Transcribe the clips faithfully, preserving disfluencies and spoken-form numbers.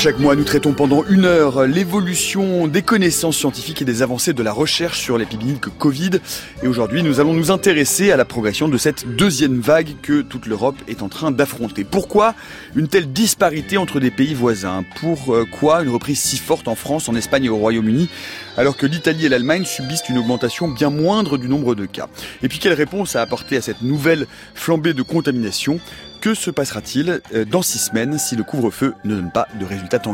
Chaque mois, nous traitons pendant une heure l'évolution des connaissances scientifiques et des avancées de la recherche sur l'épidémie de Covid. Et aujourd'hui, nous allons nous intéresser à la progression de cette deuxième vague que toute l'Europe est en train d'affronter. Pourquoi une telle disparité entre des pays voisins ? Pourquoi une reprise si forte en France, en Espagne et au Royaume-Uni, alors que l'Italie et l'Allemagne subissent une augmentation bien moindre du nombre de cas ? Et puis, quelle réponse à apporter à cette nouvelle flambée de contamination ? Que se passera-t-il dans six semaines si le couvre-feu ne donne pas de résultats tangibles ?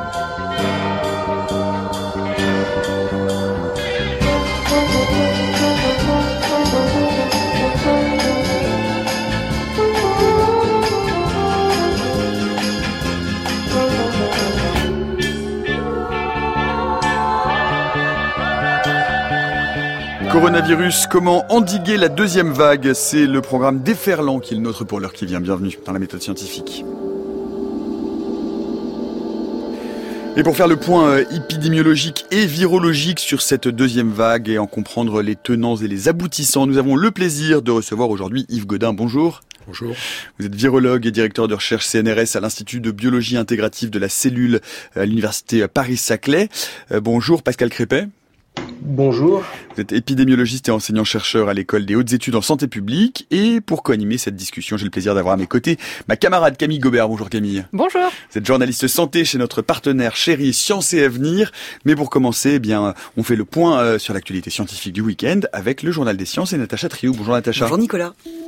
Coronavirus, comment endiguer la deuxième vague ? C'est le programme déferlant qui est le nôtre pour l'heure qui vient. Bienvenue dans la méthode scientifique. Et pour faire le point épidémiologique et virologique sur cette deuxième vague et en comprendre les tenants et les aboutissants, nous avons le plaisir de recevoir aujourd'hui Yves Godin. Bonjour. Bonjour. Vous êtes virologue et directeur de recherche C N R S à l'Institut de biologie intégrative de la cellule à l'université Paris-Saclay. Bonjour Pascal Crépet. Bonjour. Vous êtes épidémiologiste et enseignant-chercheur à l'École des hautes études en santé publique. Et pour co-animer cette discussion, j'ai le plaisir d'avoir à mes côtés ma camarade Camille Gobert. Bonjour Camille. Bonjour. Vous êtes journaliste santé chez notre partenaire chéri Science et Avenir. Mais pour commencer, eh bien, on fait le point sur l'actualité scientifique du week-end avec le Journal des Sciences et Natacha Triou. Bonjour Natacha. Bonjour Nicolas.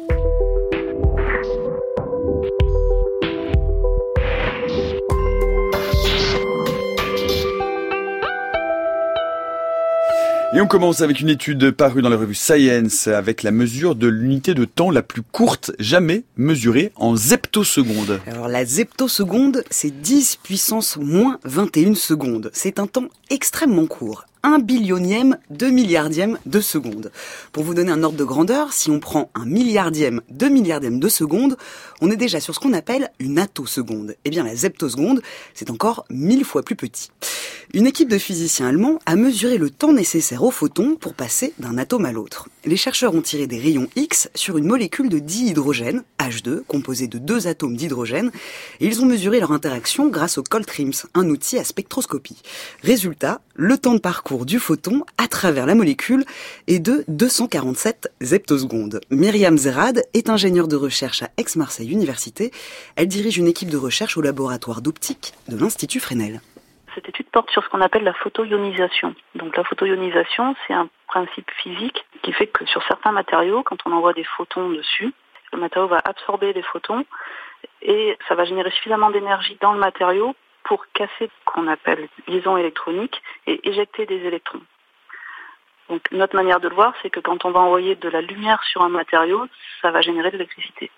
Et on commence avec une étude parue dans la revue Science avec la mesure de l'unité de temps la plus courte jamais mesurée en zeptosecondes. Alors la zeptoseconde, c'est dix puissance moins vingt et une secondes. C'est un temps extrêmement court. Un billionième, deux milliardième de seconde. Pour vous donner un ordre de grandeur, si on prend un milliardième, deux milliardième de seconde, on est déjà sur ce qu'on appelle une attoseconde. Eh bien, la zeptoseconde, c'est encore mille fois plus petit. Une équipe de physiciens allemands a mesuré le temps nécessaire aux photons pour passer d'un atome à l'autre. Les chercheurs ont tiré des rayons X sur une molécule de dihydrogène, H deux, composée de deux atomes d'hydrogène, et ils ont mesuré leur interaction grâce au Coltrims, un outil à spectroscopie. Résultat, le temps de parcours du photon à travers la molécule est de deux cent quarante-sept zeptosecondes. Myriam Zerad est ingénieure de recherche à Aix-Marseille Université. Elle dirige une équipe de recherche au laboratoire d'optique de l'Institut Fresnel. Cette étude porte sur ce qu'on appelle la photoionisation. Donc la photoionisation, c'est un principe physique qui fait que sur certains matériaux, quand on envoie des photons dessus, le matériau va absorber les photons et ça va générer suffisamment d'énergie dans le matériau pour casser ce qu'on appelle liaison électronique et éjecter des électrons. Donc notre manière de le voir, c'est que quand on va envoyer de la lumière sur un matériau, ça va générer de l'électricité.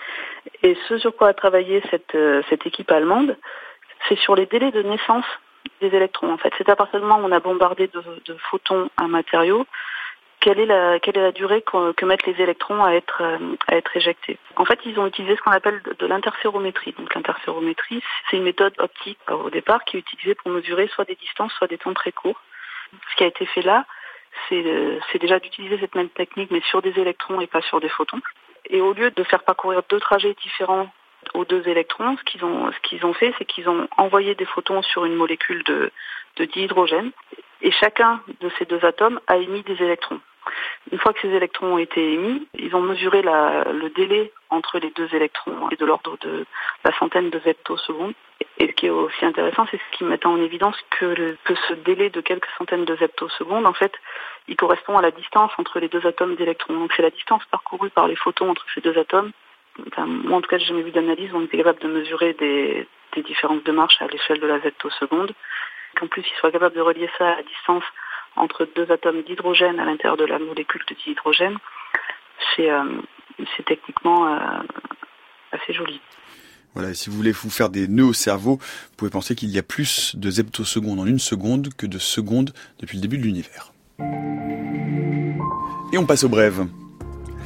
Et ce sur quoi a travaillé cette, cette équipe allemande, c'est sur les délais de naissance des électrons. En fait, c'est à partir du moment où on a bombardé de, de photons un matériau, quelle est la, quelle est la durée que, que mettent les électrons à être, à être éjectés. En fait, ils ont utilisé ce qu'on appelle de, de l'interférométrie. Donc l'interférométrie, c'est une méthode optique au départ qui est utilisée pour mesurer soit des distances, soit des temps très courts. Ce qui a été fait là, c'est, c'est déjà d'utiliser cette même technique, mais sur des électrons et pas sur des photons. Et au lieu de faire parcourir deux trajets différents aux deux électrons, ce qu'ils ont, ce qu'ils ont fait, c'est qu'ils ont envoyé des photons sur une molécule de, de dihydrogène et chacun de ces deux atomes a émis des électrons. Une fois que ces électrons ont été émis, ils ont mesuré la, le délai entre les deux électrons et de l'ordre de la centaine de zeptosecondes. Et ce qui est aussi intéressant, c'est ce qui met en évidence que, le, que ce délai de quelques centaines de zeptosecondes, en fait, il correspond à la distance entre les deux atomes d'électrons. Donc c'est la distance parcourue par les photons entre ces deux atomes. Enfin, moi, en tout cas, j'ai jamais vu d'analyse où on était capable de mesurer des, des différences de marche à l'échelle de la zeptoseconde. Qu'en plus, ils soient capables de relier ça à la distance entre deux atomes d'hydrogène à l'intérieur de la molécule de dihydrogène, c'est, euh, c'est techniquement euh, assez joli. Voilà, et si vous voulez vous faire des nœuds au cerveau, vous pouvez penser qu'il y a plus de zeptosecondes en une seconde que de secondes depuis le début de l'univers. Et on passe aux brèves.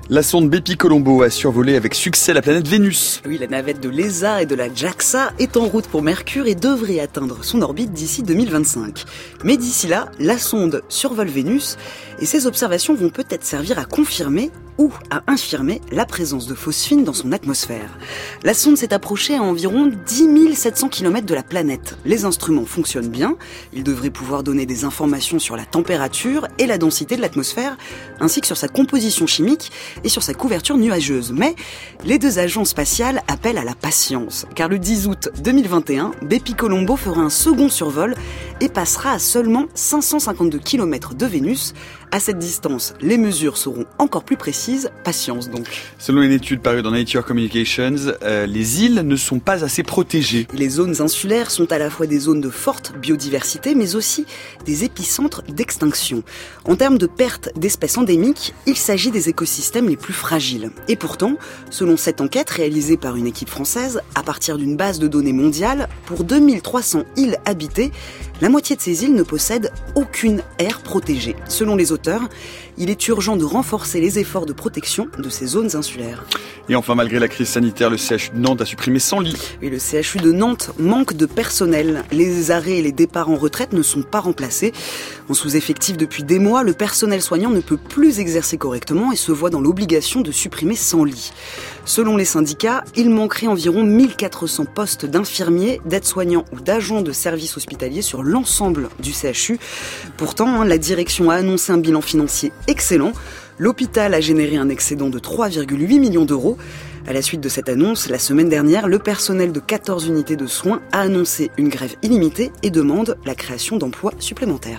La sonde Bepi Colombo a survolé avec succès la planète Vénus. Oui, la navette de l'E S A et de la JAXA est en route pour Mercure et devrait atteindre son orbite d'ici deux mille vingt-cinq. Mais d'ici là, la sonde survole Vénus et ses observations vont peut-être servir à confirmer ou à infirmer la présence de phosphine dans son atmosphère. La sonde s'est approchée à environ dix mille sept cents kilomètres de la planète. Les instruments fonctionnent bien, ils devraient pouvoir donner des informations sur la température et la densité de l'atmosphère, ainsi que sur sa composition chimique et sur sa couverture nuageuse. Mais les deux agences spatiales appellent à la patience, car le dix août deux mille vingt et un, Bepi Colombo fera un second survol et passera à seulement cinq cent cinquante-deux kilomètres de Vénus. À cette distance, les mesures seront encore plus précises. Patience donc. Selon une étude parue dans Nature Communications, euh, les îles ne sont pas assez protégées. Les zones insulaires sont à la fois des zones de forte biodiversité, mais aussi des épicentres d'extinction. En termes de perte d'espèces endémiques, il s'agit des écosystèmes les plus fragiles. Et pourtant, selon cette enquête réalisée par une équipe française, à partir d'une base de données mondiale, pour deux mille trois cents îles habitées, la moitié de ces îles ne possèdent aucune aire protégée. Selon les auteurs, il est urgent de renforcer les efforts de protection de ces zones insulaires. Et enfin, malgré la crise sanitaire, le C H U de Nantes a supprimé cent lits. Et le C H U de Nantes manque de personnel. Les arrêts et les départs en retraite ne sont pas remplacés. En sous-effectif depuis des mois, le personnel soignant ne peut plus exercer correctement et se voit dans l'obligation de supprimer cent lits. Selon les syndicats, il manquerait environ mille quatre cents postes d'infirmiers, d'aides-soignants ou d'agents de services hospitaliers sur l'ensemble du C H U. Pourtant, la direction a annoncé un bilan financier excellent. L'hôpital a généré un excédent de trois virgule huit millions d'euros. À la suite de cette annonce, la semaine dernière, le personnel de quatorze unités de soins a annoncé une grève illimitée et demande la création d'emplois supplémentaires.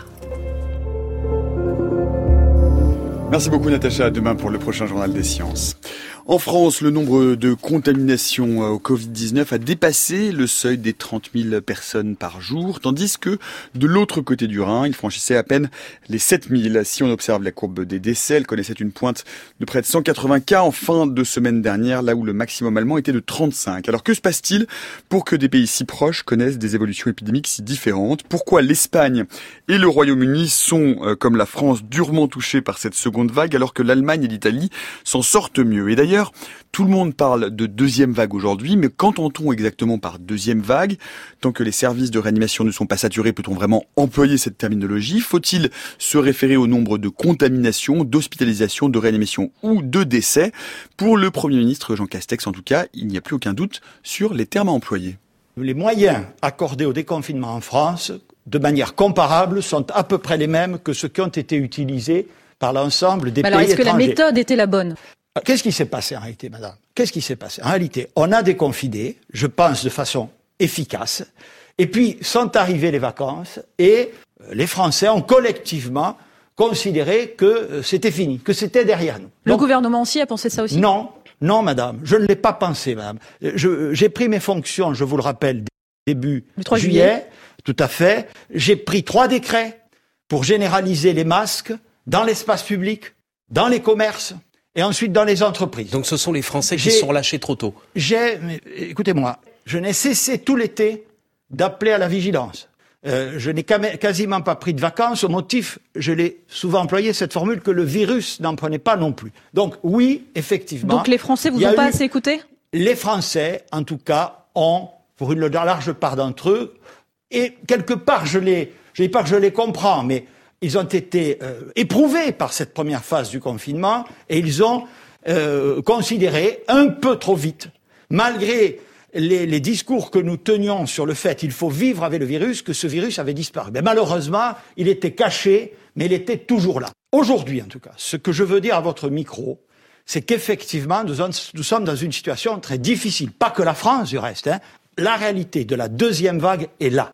Merci beaucoup Natacha, à demain pour le prochain journal des sciences. En France, le nombre de contaminations au covid dix-neuf a dépassé le seuil des trente mille personnes par jour, tandis que de l'autre côté du Rhin, il franchissait à peine les sept mille. Si on observe la courbe des décès, elle connaissait une pointe de près de cent quatre-vingts cas en fin de semaine dernière, là où le maximum allemand était de trente-cinq. Alors que se passe-t-il pour que des pays si proches connaissent des évolutions épidémiques si différentes ? Pourquoi l'Espagne et le Royaume-Uni sont, euh, comme la France, durement touchés par cette seconde vague, alors que l'Allemagne et l'Italie s'en sortent mieux ? Et d'ailleurs, tout le monde parle de deuxième vague aujourd'hui, mais qu'entend-on exactement par deuxième vague ? Tant que les services de réanimation ne sont pas saturés, peut-on vraiment employer cette terminologie ? Faut-il se référer au nombre de contaminations, d'hospitalisations, de réanimations ou de décès ? Pour le Premier ministre Jean Castex, en tout cas, il n'y a plus aucun doute sur les termes à employer. Les moyens accordés au déconfinement en France, de manière comparable, sont à peu près les mêmes que ceux qui ont été utilisés par l'ensemble des Alors, pays étrangers. Alors, est-ce que la méthode était la bonne ? Qu'est-ce qui s'est passé en réalité, madame ? Qu'est-ce qui s'est passé ? En réalité, on a déconfiné, je pense de façon efficace, et puis sont arrivées les vacances, et les Français ont collectivement considéré que c'était fini, que c'était derrière nous. Le Donc, gouvernement aussi a pensé ça aussi ? Non, non, madame, je ne l'ai pas pensé, madame. Je, j'ai pris mes fonctions, je vous le rappelle, début le trois juillet, juillet, tout à fait. J'ai pris trois décrets pour généraliser les masques dans l'espace public, dans les commerces, et ensuite dans les entreprises. Donc ce sont les Français qui J'ai, sont lâchés trop tôt. J'ai, écoutez-moi, je n'ai cessé tout l'été d'appeler à la vigilance. Euh, je n'ai quasiment pas pris de vacances au motif, je l'ai souvent employé cette formule, que le virus n'en prenait pas non plus. Donc oui, effectivement. Donc les Français vous ont pas assez écouté ? Les Français, en tout cas, ont, pour une large part d'entre eux, et quelque part, je les, je dis pas que je les comprends, mais ils ont été euh, éprouvés par cette première phase du confinement et ils ont euh, considéré un peu trop vite, malgré les, les discours que nous tenions sur le fait qu'il faut vivre avec le virus, que ce virus avait disparu. Mais malheureusement, il était caché, mais il était toujours là. Aujourd'hui, en tout cas, ce que je veux dire à votre micro, c'est qu'effectivement, nous, on, nous sommes dans une situation très difficile. Pas que la France, du reste. Hein. La réalité de la deuxième vague est là.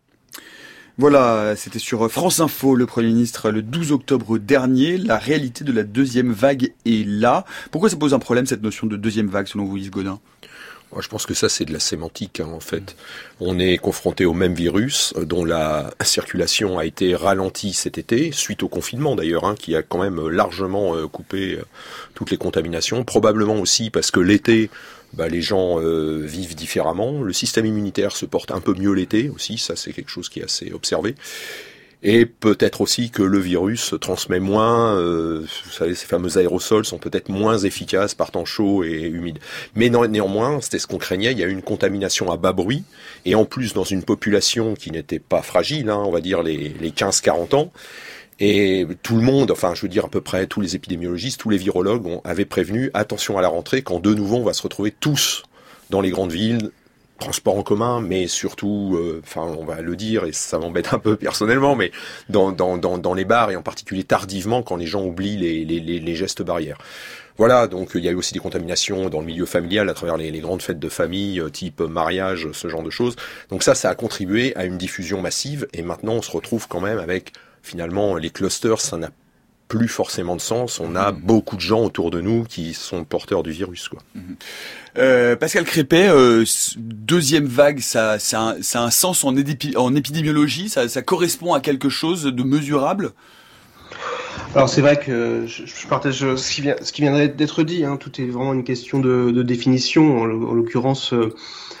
Voilà, c'était sur France Info, le Premier ministre, le douze octobre dernier. La réalité de la deuxième vague est là. Pourquoi ça pose un problème, cette notion de deuxième vague, selon vous, Yves Gaudin ? Moi, je pense que ça, c'est de la sémantique, hein, en fait. On est confronté au même virus, euh, dont la circulation a été ralentie cet été, suite au confinement d'ailleurs, hein, qui a quand même largement euh, coupé euh, toutes les contaminations. Probablement aussi parce que l'été, bah, les gens euh, vivent différemment. Le système immunitaire se porte un peu mieux l'été aussi, ça c'est quelque chose qui est assez observé. Et peut-être aussi que le virus se transmet moins, euh, vous savez, ces fameux aérosols sont peut-être moins efficaces par temps chaud et humide. Mais non, néanmoins, c'était ce qu'on craignait, il y a eu une contamination à bas bruit, et en plus dans une population qui n'était pas fragile, hein, on va dire les, les quinze quarante ans, et tout le monde, enfin je veux dire à peu près tous les épidémiologistes, tous les virologues ont, avaient prévenu, attention à la rentrée, quand de nouveau on va se retrouver tous dans les grandes villes, transport en commun, mais surtout, euh, enfin, on va le dire, et ça m'embête un peu personnellement, mais dans, dans, dans, dans les bars, et en particulier tardivement, quand les gens oublient les, les, les, les gestes barrières. Voilà, donc il y a eu aussi des contaminations dans le milieu familial à travers les, les grandes fêtes de famille, type mariage, ce genre de choses. Donc ça, ça a contribué à une diffusion massive, et maintenant on se retrouve quand même avec, finalement, les clusters, ça n'a plus forcément de sens. On a mmh. beaucoup de gens autour de nous qui sont porteurs du virus, quoi. Mmh. Euh, Pascal Crépet, euh, deuxième vague, ça, ça, a, ça a un sens en, épi- en épidémiologie, ça, ça correspond à quelque chose de mesurable? Alors c'est vrai que je, je partage ce qui, vient, ce qui vient d'être dit, hein. Tout est vraiment une question de, de définition. En, en l'occurrence, euh,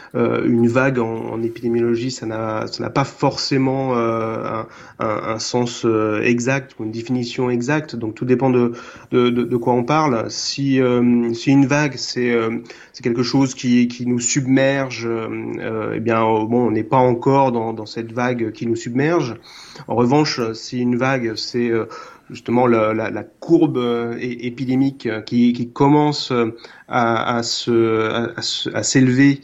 une vague en, en épidémiologie, ça n'a, ça n'a pas forcément euh, un, un, un sens euh, exact ou une définition exacte. Donc tout dépend de, de, de, de quoi on parle. Si, euh, si une vague, c'est, euh, c'est quelque chose qui, qui nous submerge, euh, eh bien bon, on n'est pas encore dans, dans cette vague qui nous submerge. En revanche, si une vague, c'est euh, justement la, la, la courbe euh, épidémique qui, qui commence à, à, se, à, à s'élever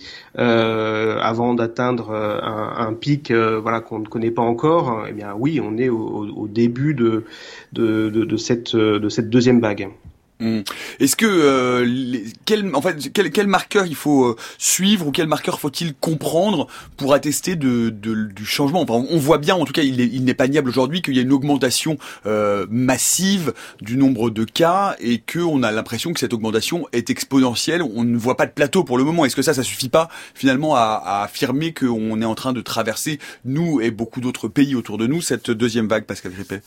euh, avant d'atteindre un, un pic euh, voilà, qu'on ne connaît pas encore, eh bien oui, on est au, au début de, de, de, de, cette, de cette deuxième vague. Mmh. Est-ce que euh, les, quel, en fait, quel, quel marqueur il faut euh, suivre ou quel marqueur faut-il comprendre pour attester de, de, du changement? Enfin, on voit bien, en tout cas, il, est, il n'est pas niable aujourd'hui qu'il y a une augmentation euh, massive du nombre de cas et que on a l'impression que cette augmentation est exponentielle. On ne voit pas de plateau pour le moment. Est-ce que ça, ça suffit pas finalement à, à affirmer qu'on est en train de traverser, nous et beaucoup d'autres pays autour de nous, cette deuxième vague, Pascal Crépet?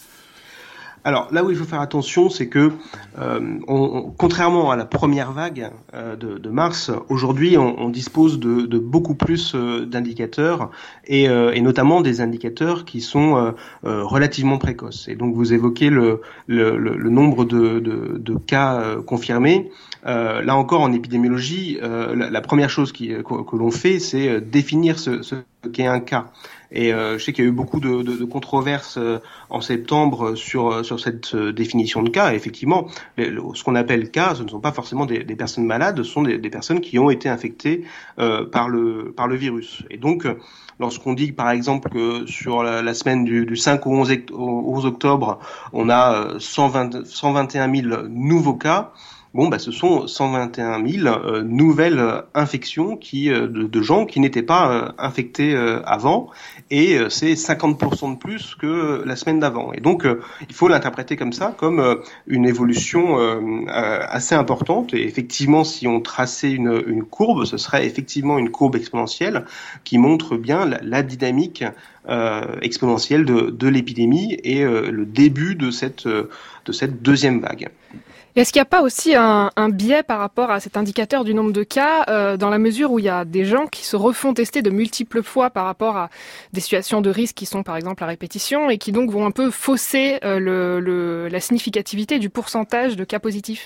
Alors là où il faut faire attention, c'est que euh, on, on, contrairement à la première vague euh, de, de mars, aujourd'hui on, on dispose de, de beaucoup plus euh, d'indicateurs et, euh, et notamment des indicateurs qui sont euh, euh, relativement précoces. Et donc vous évoquez le, le, le, le nombre de, de, de cas euh, confirmés. Euh, là encore en épidémiologie, euh, la, la première chose qui, que, que l'on fait, c'est définir ce, ce qu'est un cas. Et euh, je sais qu'il y a eu beaucoup de, de, de controverses euh, en septembre sur sur cette euh, définition de cas. Et effectivement, les, le, ce qu'on appelle cas, ce ne sont pas forcément des, des personnes malades, ce sont des, des personnes qui ont été infectées euh, par le par le virus. Et donc, lorsqu'on dit par exemple que sur la, la semaine du, du cinq au onze octobre, on a cent vingt, cent vingt et un mille nouveaux cas. Bon, bah, ce sont cent vingt et un mille euh, nouvelles euh, infections qui, euh, de, de gens qui n'étaient pas euh, infectés euh, avant, et euh, c'est cinquante pour cent de plus que la semaine d'avant. Et donc, euh, il faut l'interpréter comme ça, comme euh, une évolution euh, euh, assez importante. Et effectivement, si on traçait une, une courbe, ce serait effectivement une courbe exponentielle qui montre bien la, la dynamique euh, exponentielle de, de l'épidémie et euh, le début de cette, de cette deuxième vague. Est-ce qu'il n'y a pas aussi un, un biais par rapport à cet indicateur du nombre de cas, euh, dans la mesure où il y a des gens qui se refont tester de multiples fois par rapport à des situations de risque qui sont par exemple à répétition et qui donc vont un peu fausser euh, le, le, la significativité du pourcentage de cas positifs?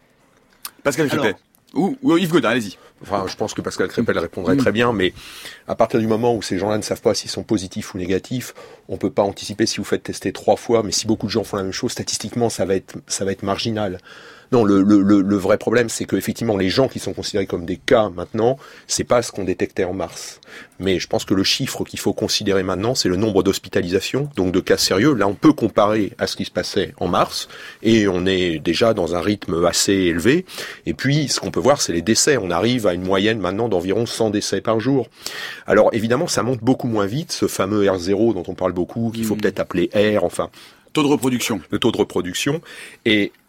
Pascal Crépet. Ou, ou Yves Gaudin, allez-y. Enfin, je pense que Pascal Crépel répondrait mmh. très bien, mais à partir du moment où ces gens-là ne savent pas s'ils sont positifs ou négatifs, on peut pas anticiper si vous faites tester trois fois, mais si beaucoup de gens font la même chose, statistiquement, ça va être, ça va être marginal. Non, le, le, le, le vrai problème, c'est que effectivement, les gens qui sont considérés comme des cas maintenant, c'est pas ce qu'on détectait en mars. Mais je pense que le chiffre qu'il faut considérer maintenant, c'est le nombre d'hospitalisations, donc de cas sérieux. Là, on peut comparer à ce qui se passait en mars, et on est déjà dans un rythme assez élevé. Et puis, ce qu'on peut voir, c'est les décès. On arrive à une moyenne maintenant d'environ cent décès par jour. Alors, évidemment, ça monte beaucoup moins vite, ce fameux R zéro dont on parle beaucoup, qu'il faut mmh. peut-être appeler R, enfin... Taux de reproduction. Le taux de reproduction. Et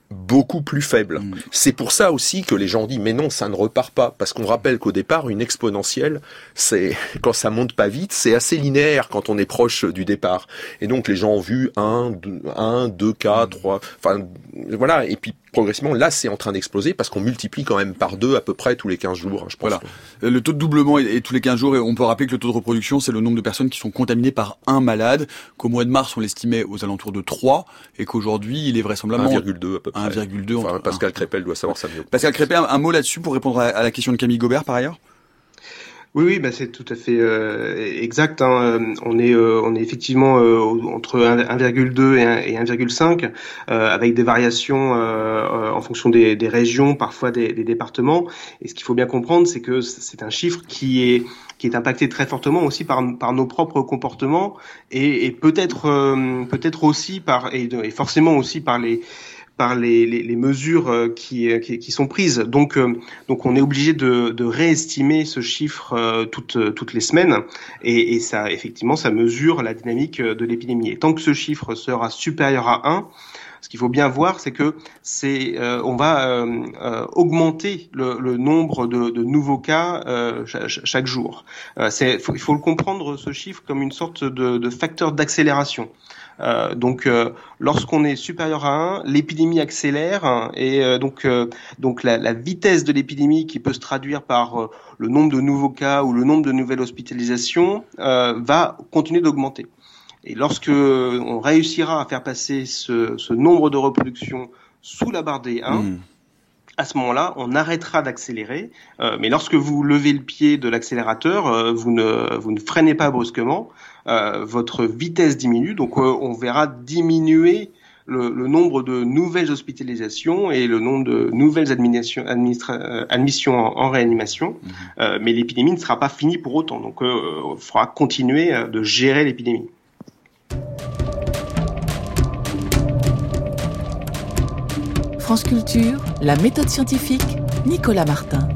beaucoup plus faible. Mmh. C'est pour ça aussi que les gens disent mais non, ça ne repart pas, parce qu'on rappelle qu'au départ une exponentielle, c'est quand ça monte pas vite, c'est assez linéaire quand on est proche du départ. Et donc les gens ont vu un, deux cas, trois, enfin voilà, et puis progressivement, là, c'est en train d'exploser parce qu'on multiplie quand même par deux à peu près tous les quinze jours, hein, je pense. Voilà. Que... Le taux de doublement est, est tous les quinze jours, et on peut rappeler que le taux de reproduction, c'est le nombre de personnes qui sont contaminées par un malade, qu'au mois de mars, on l'estimait aux alentours de trois, et qu'aujourd'hui, il est vraisemblablement... un virgule deux à peu près. un virgule deux. Enfin, Pascal Crépel doit savoir ça mieux. Pascal Crépel, un, un mot là-dessus pour répondre à, à la question de Camille Gobert, par ailleurs ? Oui, oui, bah c'est tout à fait euh, exact. Hein. On est, euh, on est effectivement euh, entre un virgule deux et un virgule cinq, euh, avec des variations euh, en fonction des, des régions, parfois des, des départements. Et ce qu'il faut bien comprendre, c'est que c'est un chiffre qui est qui est impacté très fortement aussi par par nos propres comportements et, et peut-être euh, peut-être aussi par et, et forcément aussi par les par les, les, les mesures qui, qui, qui sont prises. Donc, euh, donc on est obligé de, de réestimer ce chiffre euh, toutes, toutes les semaines, et, et ça, effectivement, ça mesure la dynamique de l'épidémie. Et tant que ce chiffre sera supérieur à un, ce qu'il faut bien voir, c'est que c'est, euh, on va euh, euh, augmenter le, le nombre de, de nouveaux cas euh, chaque, chaque jour. Euh, c'est, faut, il faut le comprendre, ce chiffre, comme une sorte de, de facteur d'accélération. Euh, donc, euh, lorsqu'on est supérieur à un, l'épidémie accélère, hein, et euh, donc, euh, donc la, la vitesse de l'épidémie, qui peut se traduire par euh, le nombre de nouveaux cas ou le nombre de nouvelles hospitalisations, euh, va continuer d'augmenter. Et lorsque on réussira à faire passer ce, ce nombre de reproductions sous la barre des un, mmh. à ce moment-là, on arrêtera d'accélérer. Euh, mais lorsque vous levez le pied de l'accélérateur, euh, vous ne vous ne freinez pas brusquement. Euh, votre vitesse diminue, donc euh, on verra diminuer le, le nombre de nouvelles hospitalisations et le nombre de nouvelles admissions, administra- admissions en, en réanimation, mmh. euh, mais l'épidémie ne sera pas finie pour autant, donc il euh, faudra continuer euh, de gérer l'épidémie. France Culture, la méthode scientifique, Nicolas Martin.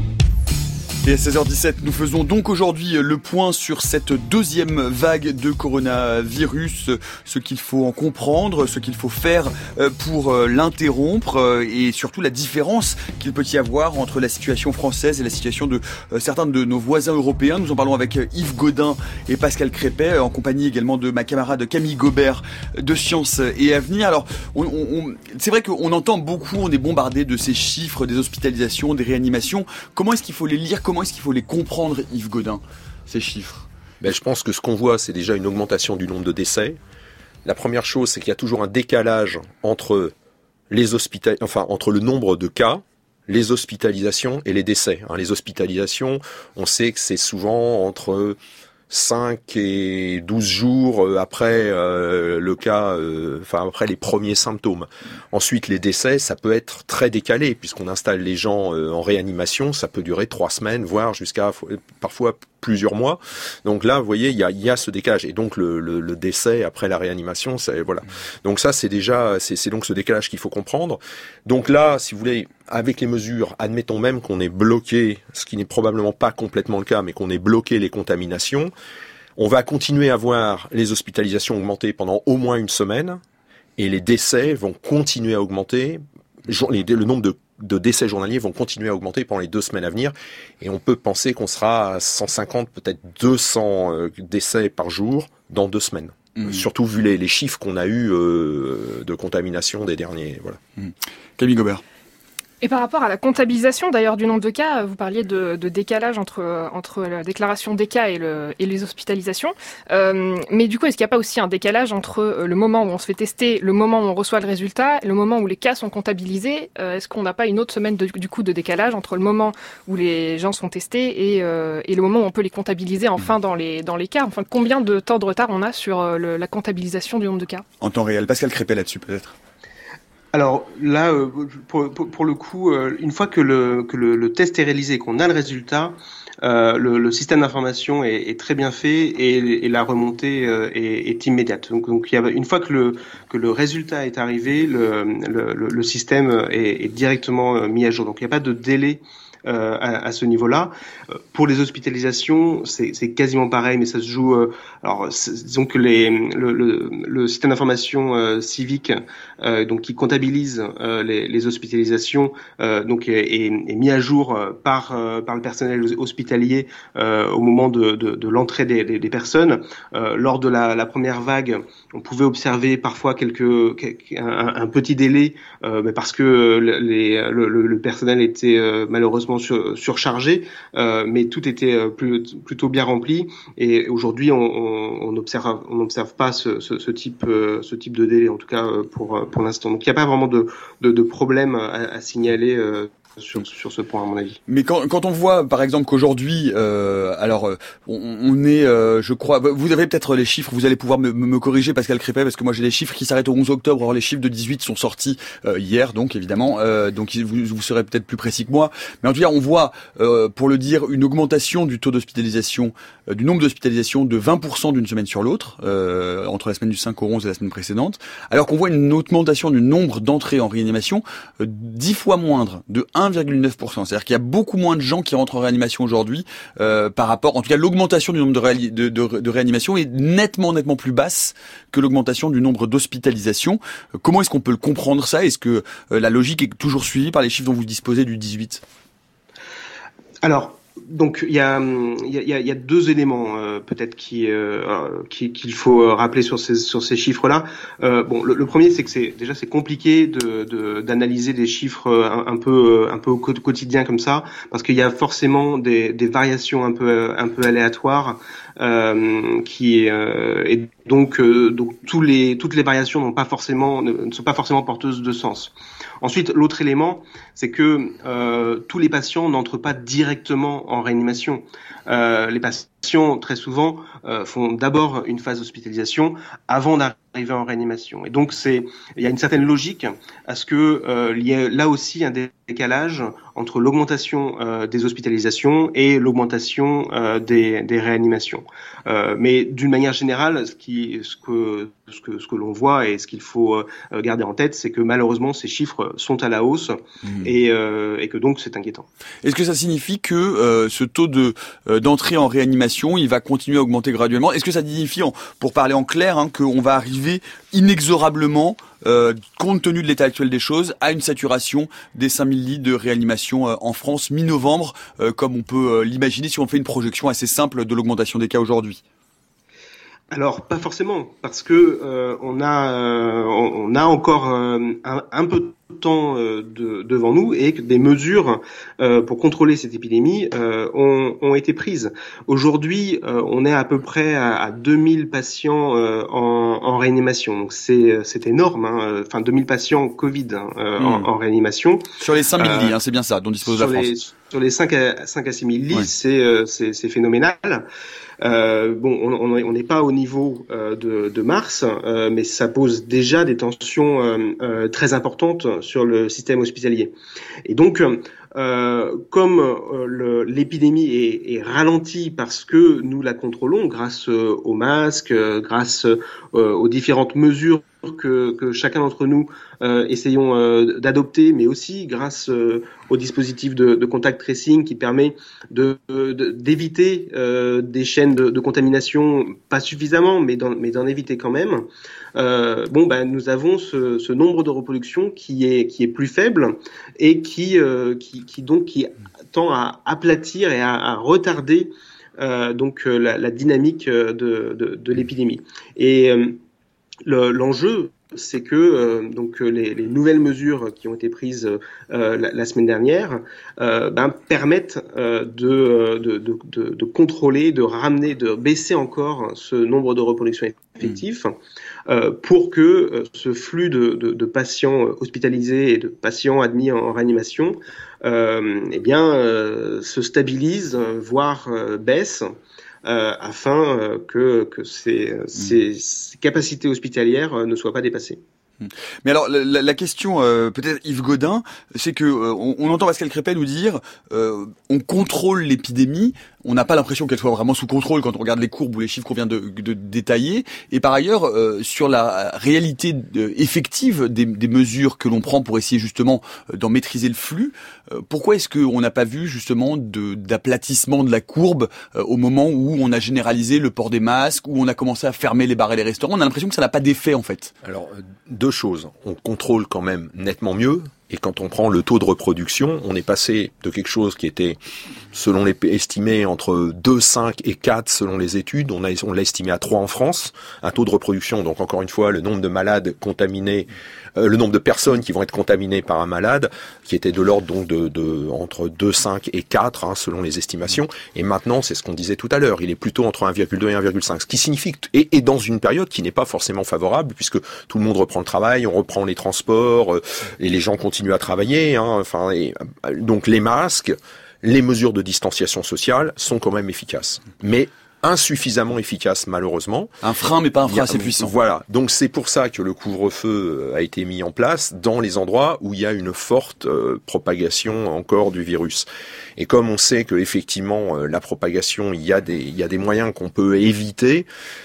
Et à seize heures dix-sept, nous faisons donc aujourd'hui le point sur cette deuxième vague de coronavirus, ce qu'il faut en comprendre, ce qu'il faut faire pour l'interrompre, et surtout la différence qu'il peut y avoir entre la situation française et la situation de certains de nos voisins européens. Nous en parlons avec Yves Gaudin et Pascal Crépel, en compagnie également de ma camarade Camille Gobert de Sciences et Avenir. Alors, on, on, c'est vrai qu'on entend beaucoup, on est bombardé de ces chiffres, des hospitalisations, des réanimations. Comment est-ce qu'il faut les lire ? Comment est-ce qu'il faut les comprendre, Yves Gaudin, ces chiffres ? Ben, je pense que ce qu'on voit, c'est déjà une augmentation du nombre de décès. La première chose, c'est qu'il y a toujours un décalage entre les hospitali- enfin, entre le nombre de cas, les hospitalisations et les décès. Hein, les hospitalisations, on sait que c'est souvent entre cinq et douze jours après euh, le cas, euh, enfin après les premiers symptômes. Ensuite, les décès, ça peut être très décalé puisqu'on installe les gens euh, en réanimation, ça peut durer trois semaines, voire jusqu'à parfois plusieurs mois. Donc là, vous voyez, il y a, il y a ce décalage. Et donc le, le, le décès après la réanimation, c'est voilà. Donc ça, c'est déjà, c'est, c'est donc ce décalage qu'il faut comprendre. Donc là, si vous voulez, avec les mesures, admettons même qu'on ait bloqué, ce qui n'est probablement pas complètement le cas, mais qu'on ait bloqué les contaminations, on va continuer à voir les hospitalisations augmenter pendant au moins une semaine, et les décès vont continuer à augmenter. Le nombre de de décès journaliers vont continuer à augmenter pendant les deux semaines à venir, et on peut penser qu'on sera à cent cinquante, peut-être deux cents euh, décès par jour dans deux semaines. Mmh. Surtout vu les, les chiffres qu'on a eus euh, de contamination des derniers. Voilà. Mmh. Camille Gobert. Et par rapport à la comptabilisation d'ailleurs du nombre de cas, vous parliez de, de décalage entre, entre la déclaration des cas et, le, et les hospitalisations. Euh, mais du coup, est-ce qu'il n'y a pas aussi un décalage entre le moment où on se fait tester, le moment où on reçoit le résultat, et le moment où les cas sont comptabilisés? euh, Est-ce qu'on n'a pas une autre semaine de, du coup de décalage entre le moment où les gens sont testés et, euh, et le moment où on peut les comptabiliser enfin dans les, dans les cas? Enfin, combien de temps de retard on a sur le, la comptabilisation du nombre de cas? En temps réel. Pascal Crépel là-dessus peut-être. Alors là, pour, pour, pour le coup, une fois que le, que le, le test est réalisé, qu'on a le résultat, euh, le, le système d'information est, est très bien fait et, et la remontée est, est immédiate. Donc, donc il y a, une fois que le, que le résultat est arrivé, le, le, le système est, est directement mis à jour. Donc il n'y a pas de délai euh, à, à ce niveau-là. Euh, pour les hospitalisations, c'est, c'est quasiment pareil, mais ça se joue. Euh, alors, disons que les, le, le, le système d'information euh, civique, euh, donc qui comptabilise euh, les, les hospitalisations, euh, donc est, est, est mis à jour par euh, par le personnel hospitalier euh, au moment de, de, de l'entrée des, des, des personnes. Euh, lors de la, la première vague, on pouvait observer parfois quelques, quelques un, un petit délai, euh, mais parce que les, le, le, le personnel était euh, malheureusement sur, surchargé, euh, mais tout était euh, plus, plutôt bien rempli. Et aujourd'hui, on, on, on observe, on n'observe pas ce, ce, ce type, euh, ce type de délai, en tout cas pour pour l'instant. Donc, il n'y a pas vraiment de, de, de problème à, à signaler. Euh, Sur, sur ce point, à mon avis. Mais quand, quand on voit, par exemple, qu'aujourd'hui, euh, alors, on, on est, euh, je crois, vous avez peut-être les chiffres, vous allez pouvoir me, me corriger, Pascal Crépet, parce que moi j'ai les chiffres qui s'arrêtent au onze octobre, alors les chiffres de dix-huit sont sortis euh, hier, donc évidemment, euh, donc vous, vous serez peut-être plus précis que moi. Mais en tout cas, on voit, euh, pour le dire, une augmentation du taux d'hospitalisation, euh, du nombre d'hospitalisations de vingt pour cent d'une semaine sur l'autre, euh, entre la semaine du cinq au onze et la semaine précédente, alors qu'on voit une augmentation du nombre d'entrées en réanimation euh, dix fois moindre, de un virgule neuf pour cent. C'est-à-dire qu'il y a beaucoup moins de gens qui rentrent en réanimation aujourd'hui euh, par rapport, en tout cas, l'augmentation du nombre de, réali- de, de, de réanimations est nettement, nettement plus basse que l'augmentation du nombre d'hospitalisations. Euh, comment est-ce qu'on peut le comprendre ça ? Est-ce que euh, la logique est toujours suivie par les chiffres dont vous disposez du dix-huit ? Alors, donc il y a il y a, il y a deux éléments euh, peut-être qui, euh, qui qu'il faut rappeler sur ces sur ces chiffres-là. Euh, bon, le, le premier c'est que c'est déjà c'est compliqué de, de d'analyser des chiffres un, un peu un peu au quotidien comme ça, parce qu'il y a forcément des des variations un peu un peu aléatoires euh, qui euh, et donc euh, donc tous les toutes les variations n'ont pas forcément ne, ne sont pas forcément porteuses de sens. Ensuite, l'autre élément, c'est que euh, tous les patients n'entrent pas directement en réanimation. Euh, les patients, très souvent, euh, font d'abord une phase d'hospitalisation avant d'arriver en réanimation. Et donc, c'est, il y a une certaine logique à ce que euh, il y ait là aussi un décalage entre l'augmentation euh, des hospitalisations et l'augmentation euh, des, des réanimations. Euh, mais d'une manière générale, ce qui, ce que, ce que, ce que l'on voit et ce qu'il faut euh, garder en tête, c'est que malheureusement, ces chiffres sont à la hausse mmh. et, euh, et que donc c'est inquiétant. Est-ce que ça signifie que euh, ce taux de euh, d'entrée en réanimation, il va continuer à augmenter graduellement ? Est-ce que ça signifie, en, pour parler en clair, hein, qu'on va arriver inexorablement, euh, compte tenu de l'état actuel des choses, à une saturation des cinq mille lits de réanimation euh, en France mi-novembre, euh, comme on peut euh, l'imaginer si on fait une projection assez simple de l'augmentation des cas aujourd'hui ? Alors pas forcément, parce que euh, on a euh, on a encore euh, un, un peu de temps euh, de, devant nous et que des mesures euh, pour contrôler cette épidémie euh, ont, ont été prises. Aujourd'hui, euh, on est à peu près à, à deux mille patients euh, en, en réanimation, donc c'est c'est énorme. Hein. Enfin deux mille patients Covid hein, euh, mmh. en, en réanimation. Sur les cinq mille euh, lits, hein, c'est bien ça, dont dispose la France. Les, sur les cinq à six mille lits, ouais. c'est, euh, c'est c'est phénoménal. Euh, bon, on n'est pas au niveau euh, de, de mars, euh, mais ça pose déjà des tensions euh, euh, très importantes sur le système hospitalier. Et donc, euh, comme euh, le, l'épidémie est, est ralentie parce que nous la contrôlons grâce euh, aux masques, euh, grâce euh, aux différentes mesures que, que chacun d'entre nous euh, essayons euh, d'adopter, mais aussi grâce euh, au dispositif de, de contact tracing qui permet de, de, d'éviter euh, des chaînes de, de contamination, pas suffisamment, mais d'en, mais d'en éviter quand même. Euh, bon, ben, nous avons ce, ce nombre de reproductions qui est qui est plus faible et qui euh, qui, qui donc qui tend à aplatir et à, à retarder euh, donc la, la dynamique de, de, de l'épidémie. Et euh, Le, l'enjeu, c'est que euh, donc les, les nouvelles mesures qui ont été prises euh, la, la semaine dernière euh, ben, permettent euh, de, de, de, de, de contrôler, de ramener, de baisser encore ce nombre de reproductions effectives mmh. euh, pour que euh, ce flux de, de, de patients hospitalisés et de patients admis en, en réanimation euh, eh bien, euh, se stabilise, voire euh, baisse. Euh, afin euh, que, que ces, mmh. ces, ces capacités hospitalières euh, ne soient pas dépassées. Mais alors la, la question, euh, peut-être Yves Gaudin, c'est que euh, on, on entend Pascal Crépet nous dire, euh, on contrôle l'épidémie. on n'a pas l'impression qu'elle soit vraiment sous contrôle quand on regarde les courbes ou les chiffres qu'on vient de, de détailler. Et par ailleurs, euh, sur la réalité de, effective des, des mesures que l'on prend pour essayer justement d'en maîtriser le flux, euh, pourquoi est-ce qu'on n'a pas vu justement de, d'aplatissement de la courbe euh, au moment où on a généralisé le port des masques, où on a commencé à fermer les bars et les restaurants? On a l'impression que ça n'a pas d'effet en fait. Alors, deux choses. On contrôle quand même nettement mieux. Et quand on prend le taux de reproduction, on est passé de quelque chose qui était, selon les estimés, entre deux, cinq et quatre selon les études. On a, on l'a estimé à trois en France. Un taux de reproduction, donc encore une fois, le nombre de malades contaminés, euh, le nombre de personnes qui vont être contaminées par un malade, qui était de l'ordre donc de, de entre deux, cinq et quatre, hein, selon les estimations. Et maintenant, c'est ce qu'on disait tout à l'heure, il est plutôt entre un virgule deux et un virgule cinq. Ce qui signifie que, et, et dans une période qui n'est pas forcément favorable, puisque tout le monde reprend le travail, on reprend les transports, euh, et les gens continuent à travailler, hein, enfin, et, donc les masques, les mesures de distanciation sociale sont quand même efficaces, mais insuffisamment efficaces malheureusement. Un frein, mais pas un frein assez puissant. Voilà, donc c'est pour ça que le couvre-feu a été mis en place dans les endroits où il y a une forte euh, propagation encore du virus. Et comme on sait que effectivement euh, la propagation, il y a des, il y a des moyens qu'on peut éviter.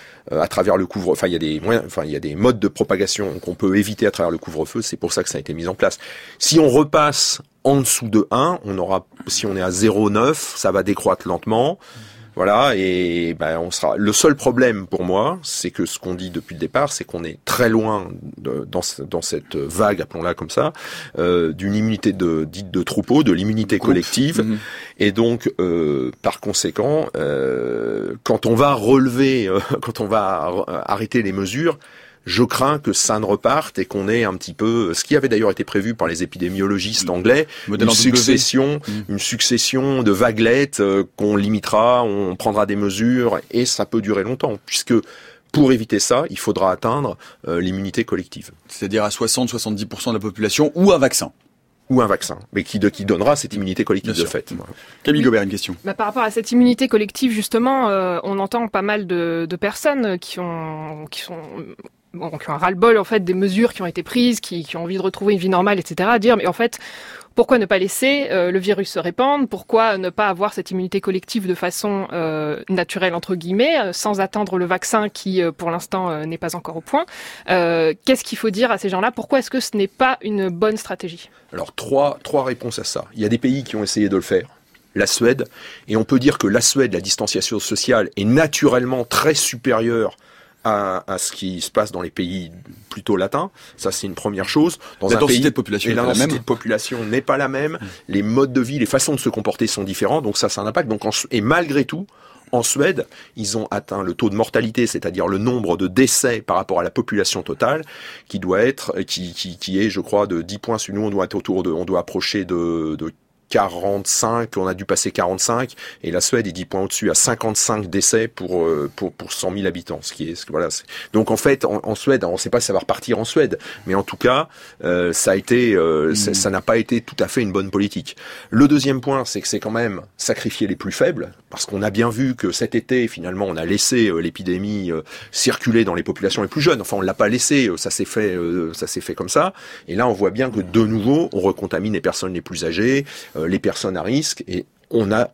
À travers le couvre, enfin il y a des moyens, enfin il y a des modes de propagation qu'on peut éviter à travers le couvre-feu. C'est pour ça que ça a été mis en place. Si on repasse en dessous de un, on aura, si on est à zéro virgule neuf, ça va décroître lentement. Voilà, et ben on sera. Le seul problème pour moi, c'est que ce qu'on dit depuis le départ, c'est qu'on est très loin de, dans, dans cette vague, appelons-la comme ça, euh, d'une immunité de dite de troupeau, de l'immunité collective, mmh. Et donc euh, par conséquent, euh, quand on va relever, euh, quand on va arrêter les mesures, je crains que ça ne reparte et qu'on ait un petit peu, ce qui avait d'ailleurs été prévu par les épidémiologistes anglais, une succession, mmh. une succession de vaguelettes euh, qu'on limitera, on prendra des mesures et ça peut durer longtemps, puisque pour éviter ça, il faudra atteindre euh, l'immunité collective. C'est-à-dire à soixante à soixante-dix pour cent de la population ou un vaccin. Ou un vaccin, mais qui, de, qui donnera cette immunité collective de fait. Voilà. Camille Gobert, une question. Bah, par rapport à cette immunité collective, justement, euh, on entend pas mal de, de personnes qui ont, qui sont Bon, qui ont un ras-le-bol en fait des mesures qui ont été prises, qui, qui ont envie de retrouver une vie normale, et cetera. À dire, mais en fait, pourquoi ne pas laisser euh, le virus se répandre? Pourquoi ne pas avoir cette immunité collective de façon euh, naturelle entre guillemets, euh, sans attendre le vaccin qui, euh, pour l'instant, euh, n'est pas encore au point? euh, Qu'est-ce qu'il faut dire à ces gens-là? Pourquoi est-ce que ce n'est pas une bonne stratégie? Alors trois trois réponses à ça. Il y a des pays qui ont essayé de le faire. La Suède, et on peut dire que la Suède, la distanciation sociale est naturellement très supérieure À, à ce qui se passe dans les pays plutôt latins. Ça, c'est une première chose. Dans la un densité pays, de population et la n'est pas la densité même. de population n'est pas la même. Mmh. Les modes de vie, les façons de se comporter sont différents. Donc ça, c'est un impact. Donc en, et malgré tout, en Suède, ils ont atteint le taux de mortalité, c'est-à-dire le nombre de décès par rapport à la population totale, qui doit être, qui, qui, qui est, je crois, de dix points. Nous, on doit être autour de, on doit approcher de, de quarante-cinq, on a dû passer quarante-cinq, et la Suède est dix points au-dessus, à cinquante-cinq décès pour pour pour cent mille habitants, ce qui est voilà. C'est... Donc en fait, en, en Suède, on ne sait pas si ça va repartir en Suède, mais en tout cas, euh, ça a été, euh, mmh. ça n'a pas été tout à fait une bonne politique. Le deuxième point, c'est que c'est quand même sacrifier les plus faibles, parce qu'on a bien vu que cet été, finalement, on a laissé euh, l'épidémie euh, circuler dans les populations les plus jeunes. Enfin, on l'a pas laissé, ça s'est fait, euh, ça s'est fait comme ça. Et là, on voit bien que de nouveau, on recontamine les personnes les plus âgées. Euh, les personnes à risque, et on a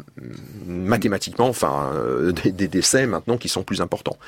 mathématiquement enfin euh, des, des décès maintenant qui sont plus importants.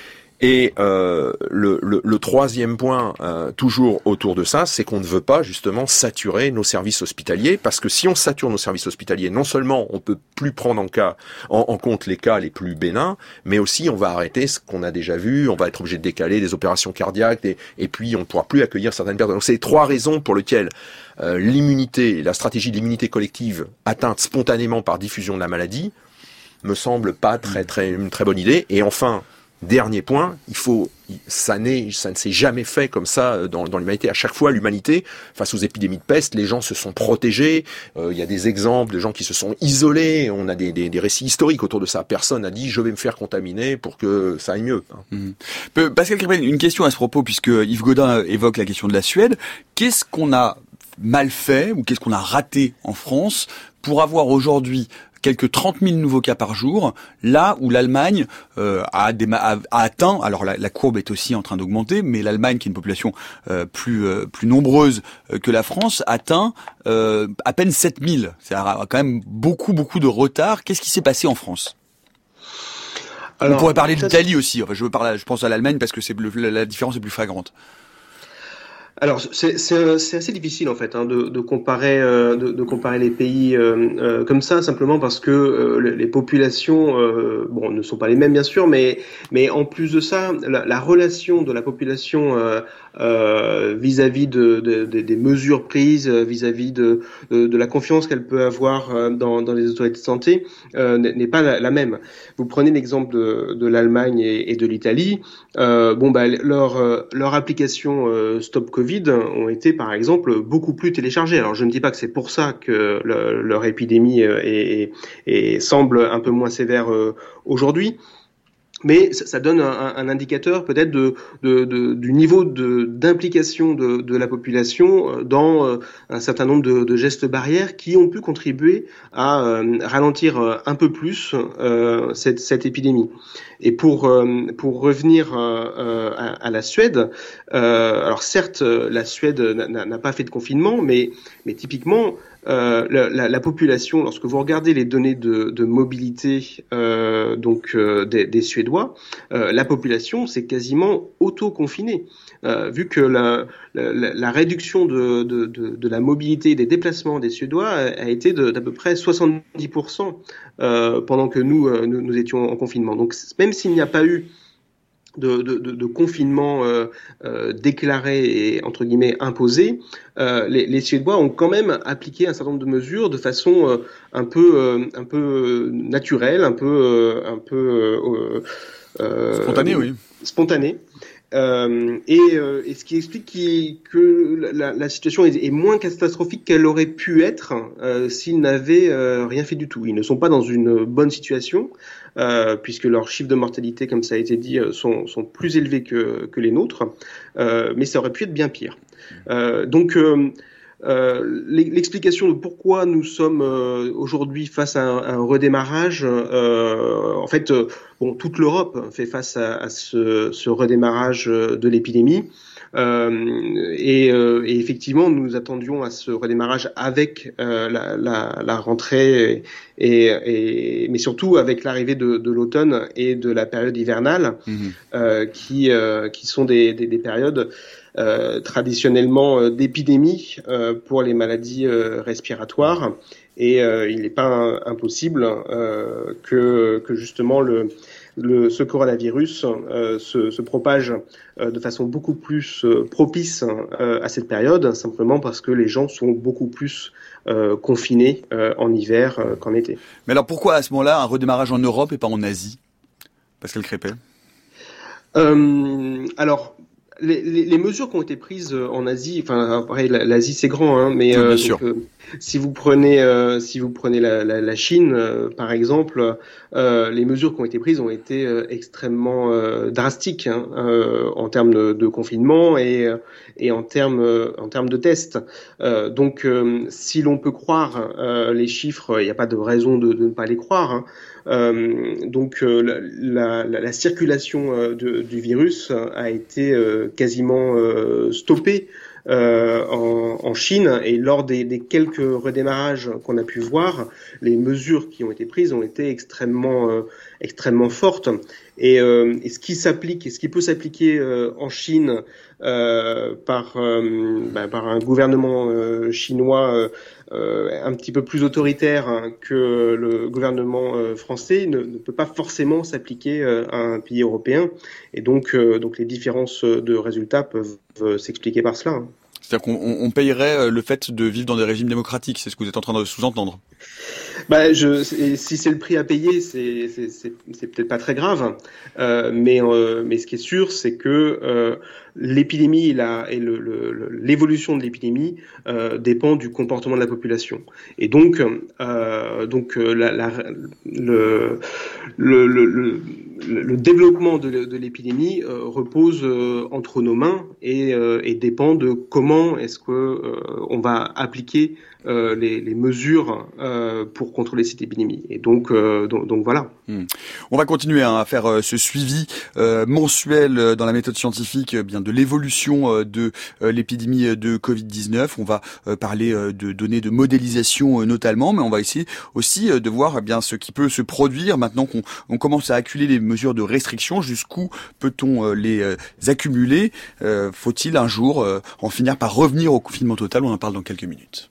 Et euh, le, le, le troisième point, euh, toujours autour de ça, c'est qu'on ne veut pas justement saturer nos services hospitaliers, parce que si on sature nos services hospitaliers, non seulement on peut plus prendre en, cas, en, en compte les cas les plus bénins, mais aussi on va arrêter ce qu'on a déjà vu, on va être obligé de décaler des opérations cardiaques, des, et puis on ne pourra plus accueillir certaines personnes. Donc c'est trois raisons pour lesquelles euh, l'immunité, la stratégie de l'immunité collective atteinte spontanément par diffusion de la maladie me semble pas très très une très bonne idée. Et enfin, dernier point, il faut, ça n'est, ça ne s'est jamais fait comme ça dans, dans l'humanité. À chaque fois, l'humanité, face aux épidémies de peste, les gens se sont protégés. Euh, il y a des exemples de gens qui se sont isolés. On a des, des, des récits historiques autour de ça. Personne n'a dit je vais me faire contaminer pour que ça aille mieux. Mmh. Pascal Crépel, une question à ce propos, puisque Yves Gaudin évoque la question de la Suède. Qu'est-ce qu'on a mal fait ou qu'est-ce qu'on a raté en France pour avoir aujourd'hui quelques trente mille nouveaux cas par jour, là où l'Allemagne euh, a, a, a atteint, alors la, la courbe est aussi en train d'augmenter, mais l'Allemagne, qui est une population euh, plus euh, plus nombreuse euh, que la France, atteint euh, à peine sept mille. C'est quand même beaucoup beaucoup de retard. Qu'est-ce qui s'est passé en France ? Alors, on pourrait parler de l'Italie aussi. Enfin, je veux parler, je pense à l'Allemagne parce que c'est le, la différence est plus flagrante. Alors c'est, c'est, c'est assez difficile en fait hein, de, de comparer euh, de, de comparer les pays euh, euh, comme ça simplement parce que euh, les populations euh, bon ne sont pas les mêmes bien sûr mais mais en plus de ça la, la relation de la population euh, euh, vis-à-vis de, de, de des mesures prises vis-à-vis de, de de la confiance qu'elle peut avoir dans dans les autorités de santé euh, n'est pas la, la même. Vous prenez l'exemple de, de l'Allemagne et, et de l'Italie. Euh, bon bah leur leur application euh, Stop Covid ont été par exemple beaucoup plus téléchargés. Alors je ne dis pas que c'est pour ça que le, leur épidémie est, est, est, semble un peu moins sévère euh, aujourd'hui. Mais ça donne un, un indicateur peut-être de, de, de, du niveau de, d'implication de, de la population dans un certain nombre de, de gestes barrières qui ont pu contribuer à euh, ralentir un peu plus euh, cette, cette épidémie. Et pour euh, pour revenir euh, à, à la Suède, euh, alors certes la Suède n'a, n'a pas fait de confinement, mais mais typiquement Euh, la, la, la population, lorsque vous regardez les données de, de mobilité euh, donc euh, des, des Suédois, euh, la population s'est quasiment auto-confinée, euh, vu que la, la, la réduction de, de, de, de la mobilité des déplacements des Suédois a, a été de, d'à peu près soixante-dix pour cent euh, pendant que nous, euh, nous nous étions en confinement. Donc même s'il n'y a pas eu De, de, de, de confinement euh, euh, déclaré et entre guillemets imposé, euh, les, les Suédois ont quand même appliqué un certain nombre de mesures de façon euh, un peu euh, un peu naturelle, un peu euh, un peu euh, euh, spontanée, oui. Spontanée. Euh, et, euh, et ce qui explique qui, que la, la situation est, est moins catastrophique qu'elle aurait pu être euh, s'ils n'avaient euh, rien fait du tout. Ils ne sont pas dans une bonne situation euh, puisque leurs chiffres de mortalité, comme ça a été dit, sont, sont plus élevés que, que les nôtres, euh, mais ça aurait pu être bien pire. Euh, donc euh, Euh, l'explication de pourquoi nous sommes euh, aujourd'hui face à un, à un redémarrage, euh, en fait, euh, bon, toute l'Europe fait face à, à ce, ce redémarrage de l'épidémie. Euh, et, euh, et effectivement, nous attendions à ce redémarrage avec euh, la, la, la rentrée, et, et, mais surtout avec l'arrivée de, de l'automne et de la période hivernale, mmh. euh, qui, euh, qui sont des, des, des périodes Euh, traditionnellement euh, d'épidémie euh, pour les maladies euh, respiratoires, et euh, il n'est pas un, impossible euh, que, que justement le, le, ce coronavirus euh, se, se propage euh, de façon beaucoup plus euh, propice euh, à cette période, simplement parce que les gens sont beaucoup plus euh, confinés euh, en hiver euh, qu'en été. Mais alors pourquoi à ce moment-là un redémarrage en Europe et pas en Asie ? Pascal Crépel. Euh, alors Les, les, les mesures qui ont été prises en Asie, enfin après l'Asie c'est grand, hein, mais euh, donc, euh, si vous prenez euh, si vous prenez la, la, la Chine euh, par exemple, euh, les mesures qui ont été prises ont été euh, extrêmement euh, drastiques hein, euh, en termes de, de confinement et et en termes euh, en termes de tests. Euh, donc euh, si l'on peut croire euh, les chiffres, il n'y a pas de raison de, de ne pas les croire. Hein. Euh, donc euh, la, la, la circulation euh, de, du virus a été euh, quasiment euh, stoppée euh, en, en Chine, et lors des, des quelques redémarrages qu'on a pu voir, les mesures qui ont été prises ont été extrêmement euh, extrêmement fortes. Et, euh, et ce qui s'applique, et ce qui peut s'appliquer euh, en Chine euh, par euh, bah, par un gouvernement euh, chinois euh, euh, un petit peu plus autoritaire hein, que le gouvernement euh, français ne, ne peut pas forcément s'appliquer euh, à un pays européen. Et donc euh, donc les différences de résultats peuvent euh, s'expliquer par cela. Hein. C'est-à-dire qu'on on payerait le fait de vivre dans des régimes démocratiques, c'est ce que vous êtes en train de sous-entendre. Bah, je, si c'est le prix à payer, c'est, c'est, c'est, c'est peut-être pas très grave, euh, mais, euh, mais ce qui est sûr, c'est que euh, l'épidémie et, la, et le, le, l'évolution de l'épidémie euh, dépend du comportement de la population. Et donc, euh, donc la, la, le, le, le, le, le développement de, de l'épidémie euh, repose euh, entre nos mains et, euh, et dépend de comment est-ce que euh, on va appliquer euh, les, les mesures euh, pour contrôler cette épidémie. Et donc, euh, donc, donc voilà. Mmh. On va continuer hein, à faire euh, ce suivi euh, mensuel euh, dans la méthode scientifique euh, bien de l'évolution euh, de euh, l'épidémie de covid dix-neuf. On va euh, parler euh, de données de modélisation euh, notamment, mais on va essayer aussi euh, de voir eh bien ce qui peut se produire maintenant qu'on on commence à accumuler les mesures de restriction. Jusqu'où peut-on euh, les euh, accumuler euh, Faut-il un jour euh, en finir par revenir au confinement total? On en parle dans quelques minutes.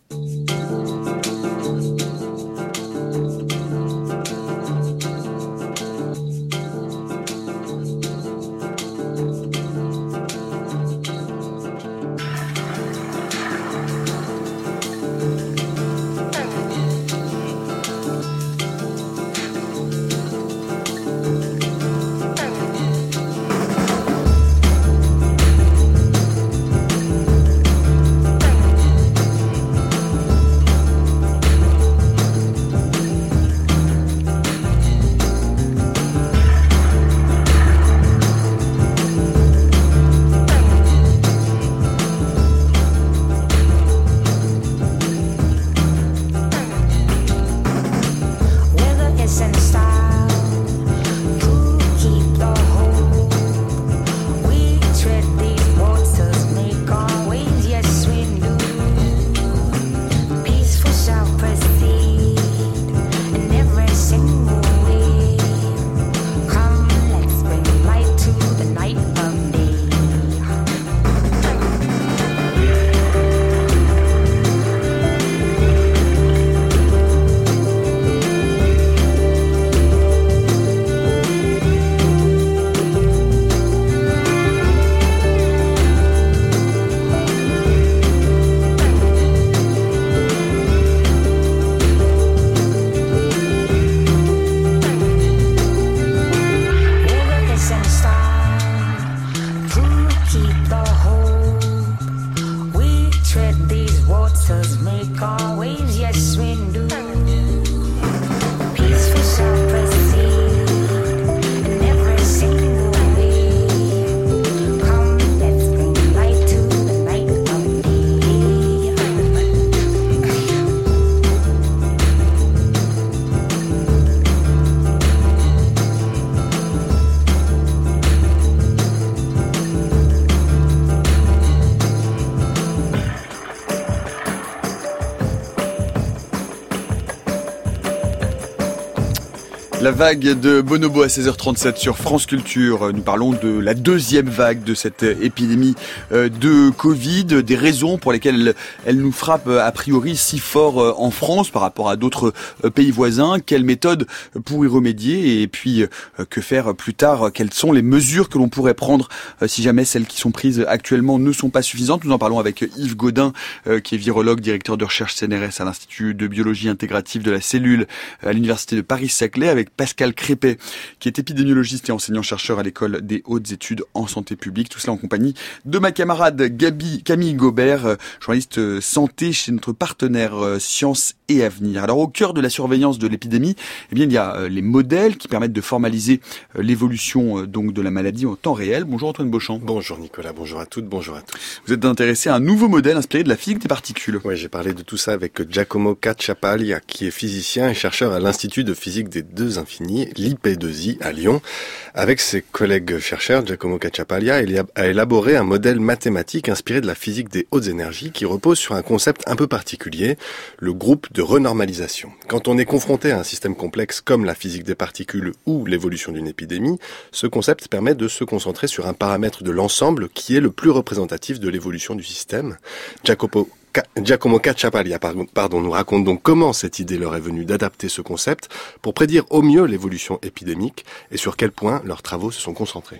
La vague de Bonobo à seize heures trente-sept sur France Culture. Nous parlons de la deuxième vague de cette épidémie de Covid, des raisons pour lesquelles elle nous frappe a priori si fort en France par rapport à d'autres pays voisins. Quelles méthodes pour y remédier et puis que faire plus tard? Quelles sont les mesures que l'on pourrait prendre si jamais celles qui sont prises actuellement ne sont pas suffisantes? Nous en parlons avec Yves Gaudin, qui est virologue, directeur de recherche C N R S à l'Institut de biologie intégrative de la cellule à l'Université de Paris-Saclay, avec Pascal Crépet, qui est épidémiologiste et enseignant-chercheur à l'École des hautes études en santé publique. Tout cela en compagnie de ma camarade Gabi, Camille Gobert, journaliste santé chez notre partenaire Sciences et Avenir. Alors, au cœur de la surveillance de l'épidémie, eh bien, il y a les modèles qui permettent de formaliser l'évolution donc de la maladie en temps réel. Bonjour Antoine Beauchamp. Bonjour Nicolas, bonjour à toutes, bonjour à tous. Vous êtes intéressé à un nouveau modèle inspiré de la physique des particules. Oui, j'ai parlé de tout ça avec Giacomo Cacciapaglia, qui est physicien et chercheur à l'Institut de physique des deux infinis, l'I P deux I, à Lyon. Avec ses collègues chercheurs, Giacomo Cacciapaglia a élaboré un modèle mathématique inspiré de la physique des hautes énergies qui repose sur un concept un peu particulier, le groupe de renormalisation. Quand on est confronté à un système complexe comme la physique des particules ou l'évolution d'une épidémie, ce concept permet de se concentrer sur un paramètre de l'ensemble qui est le plus représentatif de l'évolution du système. Jacopo Giacomo Cacciapaglia pardon, nous raconte donc comment cette idée leur est venue d'adapter ce concept pour prédire au mieux l'évolution épidémique et sur quel point leurs travaux se sont concentrés.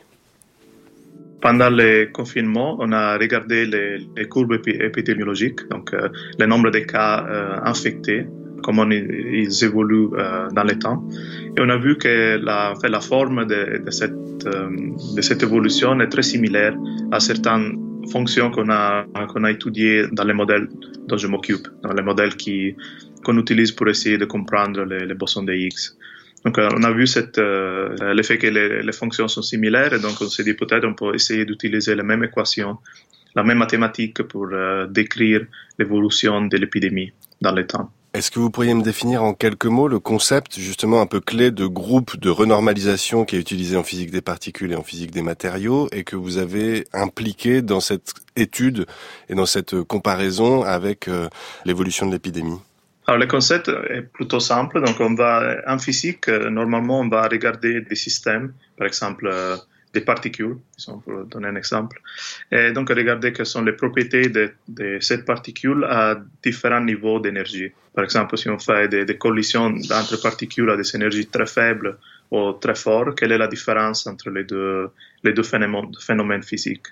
Pendant le confinement, on a regardé les, les courbes épidémiologiques, donc euh, le nombre de cas euh, infectés, comment ils, ils évoluent euh, dans le temps. Et on a vu que la, en fait, la forme de, de, cette, euh, de cette évolution est très similaire à certaines fonctions qu'on a, qu'on a étudiées dans les modèles dont je m'occupe, dans les modèles qui, qu'on utilise pour essayer de comprendre les, les bosons de Higgs. Donc, euh, on a vu cette, euh, l'effet que les, les fonctions sont similaires, et donc on s'est dit peut-être on peut essayer d'utiliser la même équation, la même mathématique pour euh, décrire l'évolution de l'épidémie dans le temps. Est-ce que vous pourriez me définir en quelques mots le concept justement un peu clé de groupe de renormalisation qui est utilisé en physique des particules et en physique des matériaux et que vous avez impliqué dans cette étude et dans cette comparaison avec euh, l'évolution de l'épidémie? Alors le concept est plutôt simple, donc on va en physique normalement on va regarder des systèmes, par exemple euh, des particules, pour donner un exemple, et donc regarder quelles sont les propriétés de, de cette particule à différents niveaux d'énergie. Par exemple, si on fait des, des collisions entre particules à des énergies très faibles ou très fortes, quelle est la différence entre les deux, les deux phénomènes, phénomènes physiques?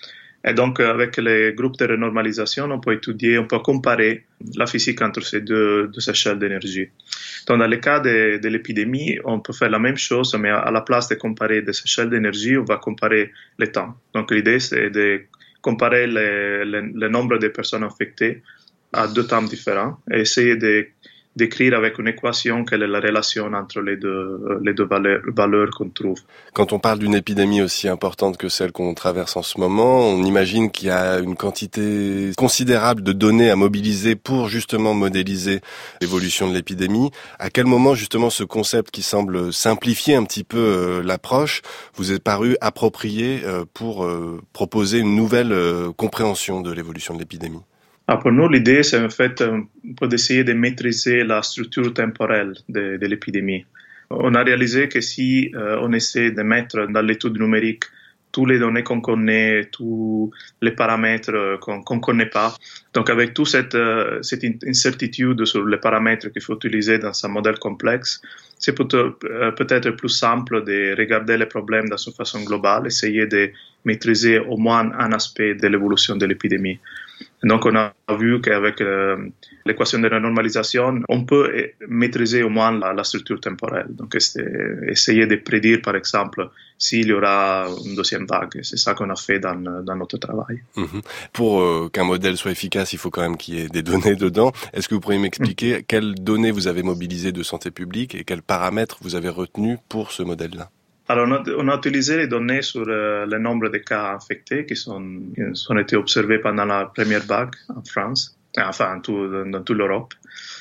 Et donc, avec les groupes de renormalisation, on peut étudier, on peut comparer la physique entre ces deux, deux échelles d'énergie. Donc, dans le cas de, de l'épidémie, on peut faire la même chose, mais à la place de comparer des échelles d'énergie, on va comparer le temps. Donc, l'idée, c'est de comparer le, le, le nombre de personnes infectées à deux temps différents et essayer de d'écrire avec une équation quelle est la relation entre les deux, les deux valeurs, valeurs qu'on trouve. Quand on parle d'une épidémie aussi importante que celle qu'on traverse en ce moment, on imagine qu'il y a une quantité considérable de données à mobiliser pour justement modéliser l'évolution de l'épidémie. À quel moment justement ce concept qui semble simplifier un petit peu euh, l'approche vous est paru approprié euh, pour euh, proposer une nouvelle euh, compréhension de l'évolution de l'épidémie? Ah, pour nous, l'idée, c'est en fait un peu d'essayer de maîtriser la structure temporelle de, de l'épidémie. On a réalisé que si euh, on essaie de mettre dans l'étude numérique tous les données qu'on connaît, tous les paramètres qu'on qu'on connaît pas, donc avec toute cette, euh, cette incertitude sur les paramètres qu'il faut utiliser dans un modèle complexe, c'est peut-être, euh, peut-être plus simple de regarder les problèmes de façon globale, essayer de maîtriser au moins un aspect de l'évolution de l'épidémie. Donc, on a vu qu'avec euh, l'équation de la normalisation, on peut maîtriser au moins la, la structure temporelle. Donc, essayer de prédire, par exemple, s'il y aura une deuxième vague. C'est ça qu'on a fait dans, dans notre travail. Mmh. Pour euh, qu'un modèle soit efficace, il faut quand même qu'il y ait des données dedans. Est-ce que vous pourriez m'expliquer mmh. quelles données vous avez mobilisées de santé publique et quels paramètres vous avez retenus pour ce modèle-là? Alors, on a, on a utilisé les données sur euh, le nombre de cas infectés qui sont, qui ont été observés pendant la première vague en France, enfin en tout, dans toute l'Europe.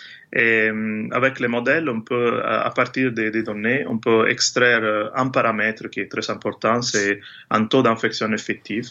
Et euh, avec les modèles, on peut, à partir des, des données, on peut extraire euh, un paramètre qui est très important, c'est un taux d'infection effectif.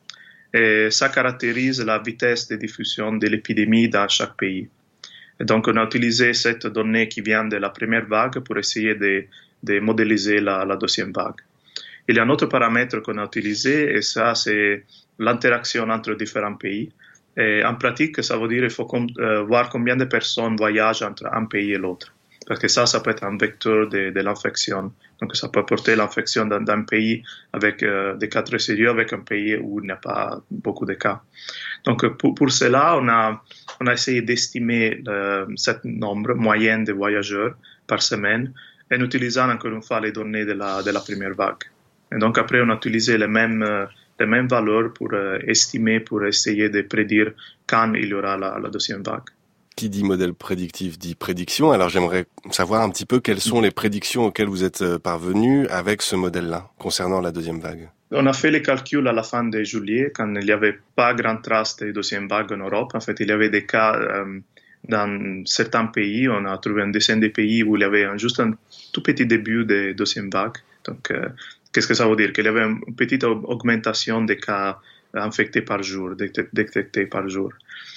Et ça caractérise la vitesse de diffusion de l'épidémie dans chaque pays. Et donc, on a utilisé cette donnée qui vient de la première vague pour essayer de de modéliser la, la deuxième vague. Il y a un autre paramètre qu'on a utilisé, et ça, c'est l'interaction entre différents pays. Et en pratique, ça veut dire qu'il faut com- euh, voir combien de personnes voyagent entre un pays et l'autre. Parce que ça, ça peut être un vecteur de, de l'infection. Donc, ça peut porter l'infection d'un, d'un pays avec euh, des cas très sérieux, avec un pays où il n'y a pas beaucoup de cas. Donc, pour, pour cela, on a, on a essayé d'estimer euh, ce nombre moyen de voyageurs par semaine, en utilisant encore une fois les données de la, de la première vague. Et donc après, on a utilisé les mêmes, euh, les mêmes valeurs pour euh, estimer, pour essayer de prédire quand il y aura la, la deuxième vague. Qui dit modèle prédictif dit prédiction. Alors j'aimerais savoir un petit peu quelles sont les prédictions auxquelles vous êtes parvenus avec ce modèle-là, concernant la deuxième vague. On a fait les calculs à la fin de juillet, quand il n'y avait pas grand trace de deuxième vague en Europe. En fait, il y avait des cas... Euh, Dans certains pays, on a trouvé une dizaine de pays où il y avait un, juste un tout petit début de deuxième vague. Donc, euh, qu'est-ce que ça veut dire? Qu'il y avait une petite augmentation des cas infectés par jour, détectés par jour.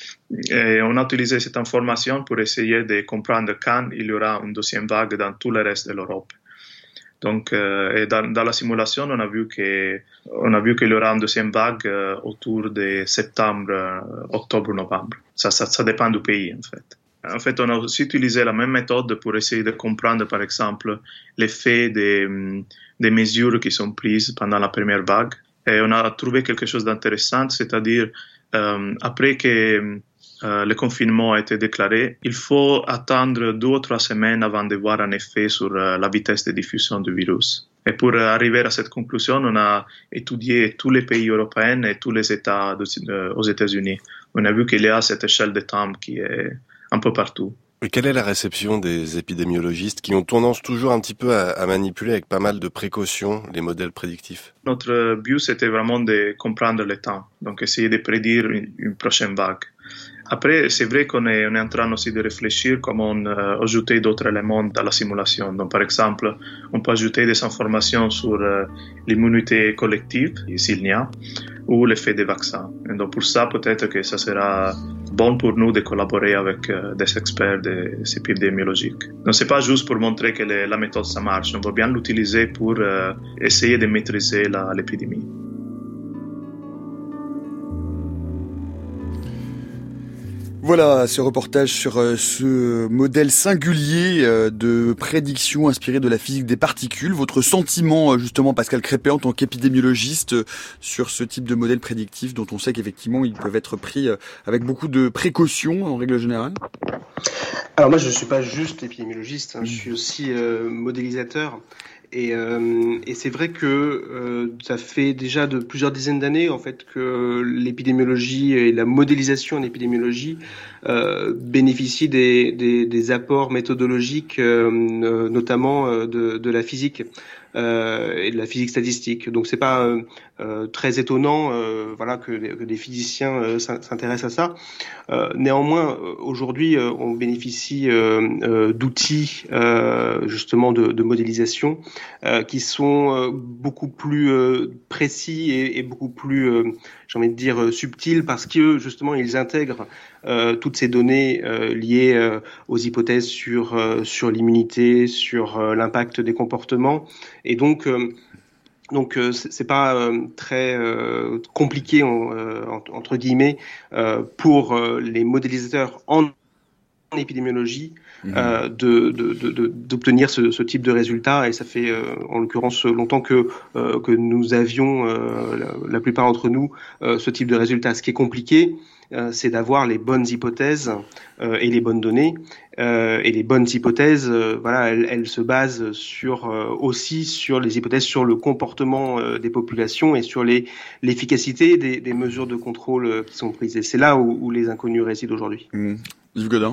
Et on a utilisé cette information pour essayer de comprendre quand il y aura une deuxième vague dans tout le reste de l'Europe. Donc, euh, et dans, dans la simulation, on a vu que, on a vu qu'il y aura une deuxième vague euh, autour de septembre, euh, octobre, novembre. Ça, ça, ça dépend du pays, en fait. En fait, on a aussi utilisé la même méthode pour essayer de comprendre, par exemple, l'effet des, des mesures qui sont prises pendant la première vague. Et on a trouvé quelque chose d'intéressant, c'est-à-dire, euh, après que Euh, le confinement a été déclaré, il faut attendre deux ou trois semaines avant de voir un effet sur euh, la vitesse de diffusion du virus. Et pour euh, arriver à cette conclusion, on a étudié tous les pays européens et tous les États de, euh, aux États-Unis. On a vu qu'il y a cette échelle de temps qui est un peu partout. Et quelle est la réception des épidémiologistes qui ont tendance toujours un petit peu à, à manipuler avec pas mal de précautions les modèles prédictifs? Notre but, c'était vraiment de comprendre le temps, donc essayer de prédire une, une prochaine vague. Après, c'est vrai qu'on est, on est en train aussi de réfléchir comment euh, ajouter d'autres éléments dans la simulation. Donc, par exemple, on peut ajouter des informations sur euh, l'immunité collective, s'il n'y a, ou l'effet des vaccins. Et donc, pour ça, peut-être que ça sera bon pour nous de collaborer avec euh, des experts de ces épidémiologiques. Donc, c'est pas juste pour montrer que les, la méthode, ça marche. On va bien l'utiliser pour euh, essayer de maîtriser la, l'épidémie. Voilà ce reportage sur euh, ce modèle singulier euh, de prédiction inspiré de la physique des particules. Votre sentiment, euh, justement, Pascal Crépet, en tant qu'épidémiologiste, euh, sur ce type de modèle prédictif dont on sait qu'effectivement ils peuvent être pris euh, avec beaucoup de précautions en règle générale? Alors moi, je ne suis pas juste épidémiologiste, hein, je suis aussi euh, modélisateur. Et, euh, et c'est vrai que euh, ça fait déjà de plusieurs dizaines d'années en fait que l'épidémiologie et la modélisation en épidémiologie euh, bénéficient des, des, des apports méthodologiques, euh, notamment euh, de, de la physique euh, et de la physique statistique. Donc c'est pas euh, euh, très étonnant, euh, voilà, que, que des physiciens euh, s'intéressent à ça. Euh, néanmoins, aujourd'hui, euh, on bénéficie euh, euh, d'outils euh, justement de, de modélisation euh, qui sont euh, beaucoup plus euh, précis et, et beaucoup plus, euh, j'ai envie de dire, euh, subtils parce que justement ils intègrent euh, toutes ces données euh, liées euh, aux hypothèses sur euh, sur l'immunité, sur euh, l'impact des comportements, et donc euh, Donc euh, c'est pas euh, très euh, compliqué en, euh, entre guillemets euh, pour euh, les modélisateurs en épidémiologie mmh. euh, de, de, de, d'obtenir ce, ce type de résultat, et ça fait euh, en l'occurrence longtemps que euh, que nous avions euh, la, la plupart d'entre nous euh, ce type de résultat. Ce qui est compliqué, euh, c'est d'avoir les bonnes hypothèses euh, et les bonnes données. Euh, et les bonnes hypothèses, euh, voilà, elles, elles se basent sur euh, aussi sur les hypothèses sur le comportement euh, des populations et sur les l'efficacité des, des mesures de contrôle euh, qui sont prises. Et c'est là où, où les inconnus résident aujourd'hui. Mmh. Yves Godin.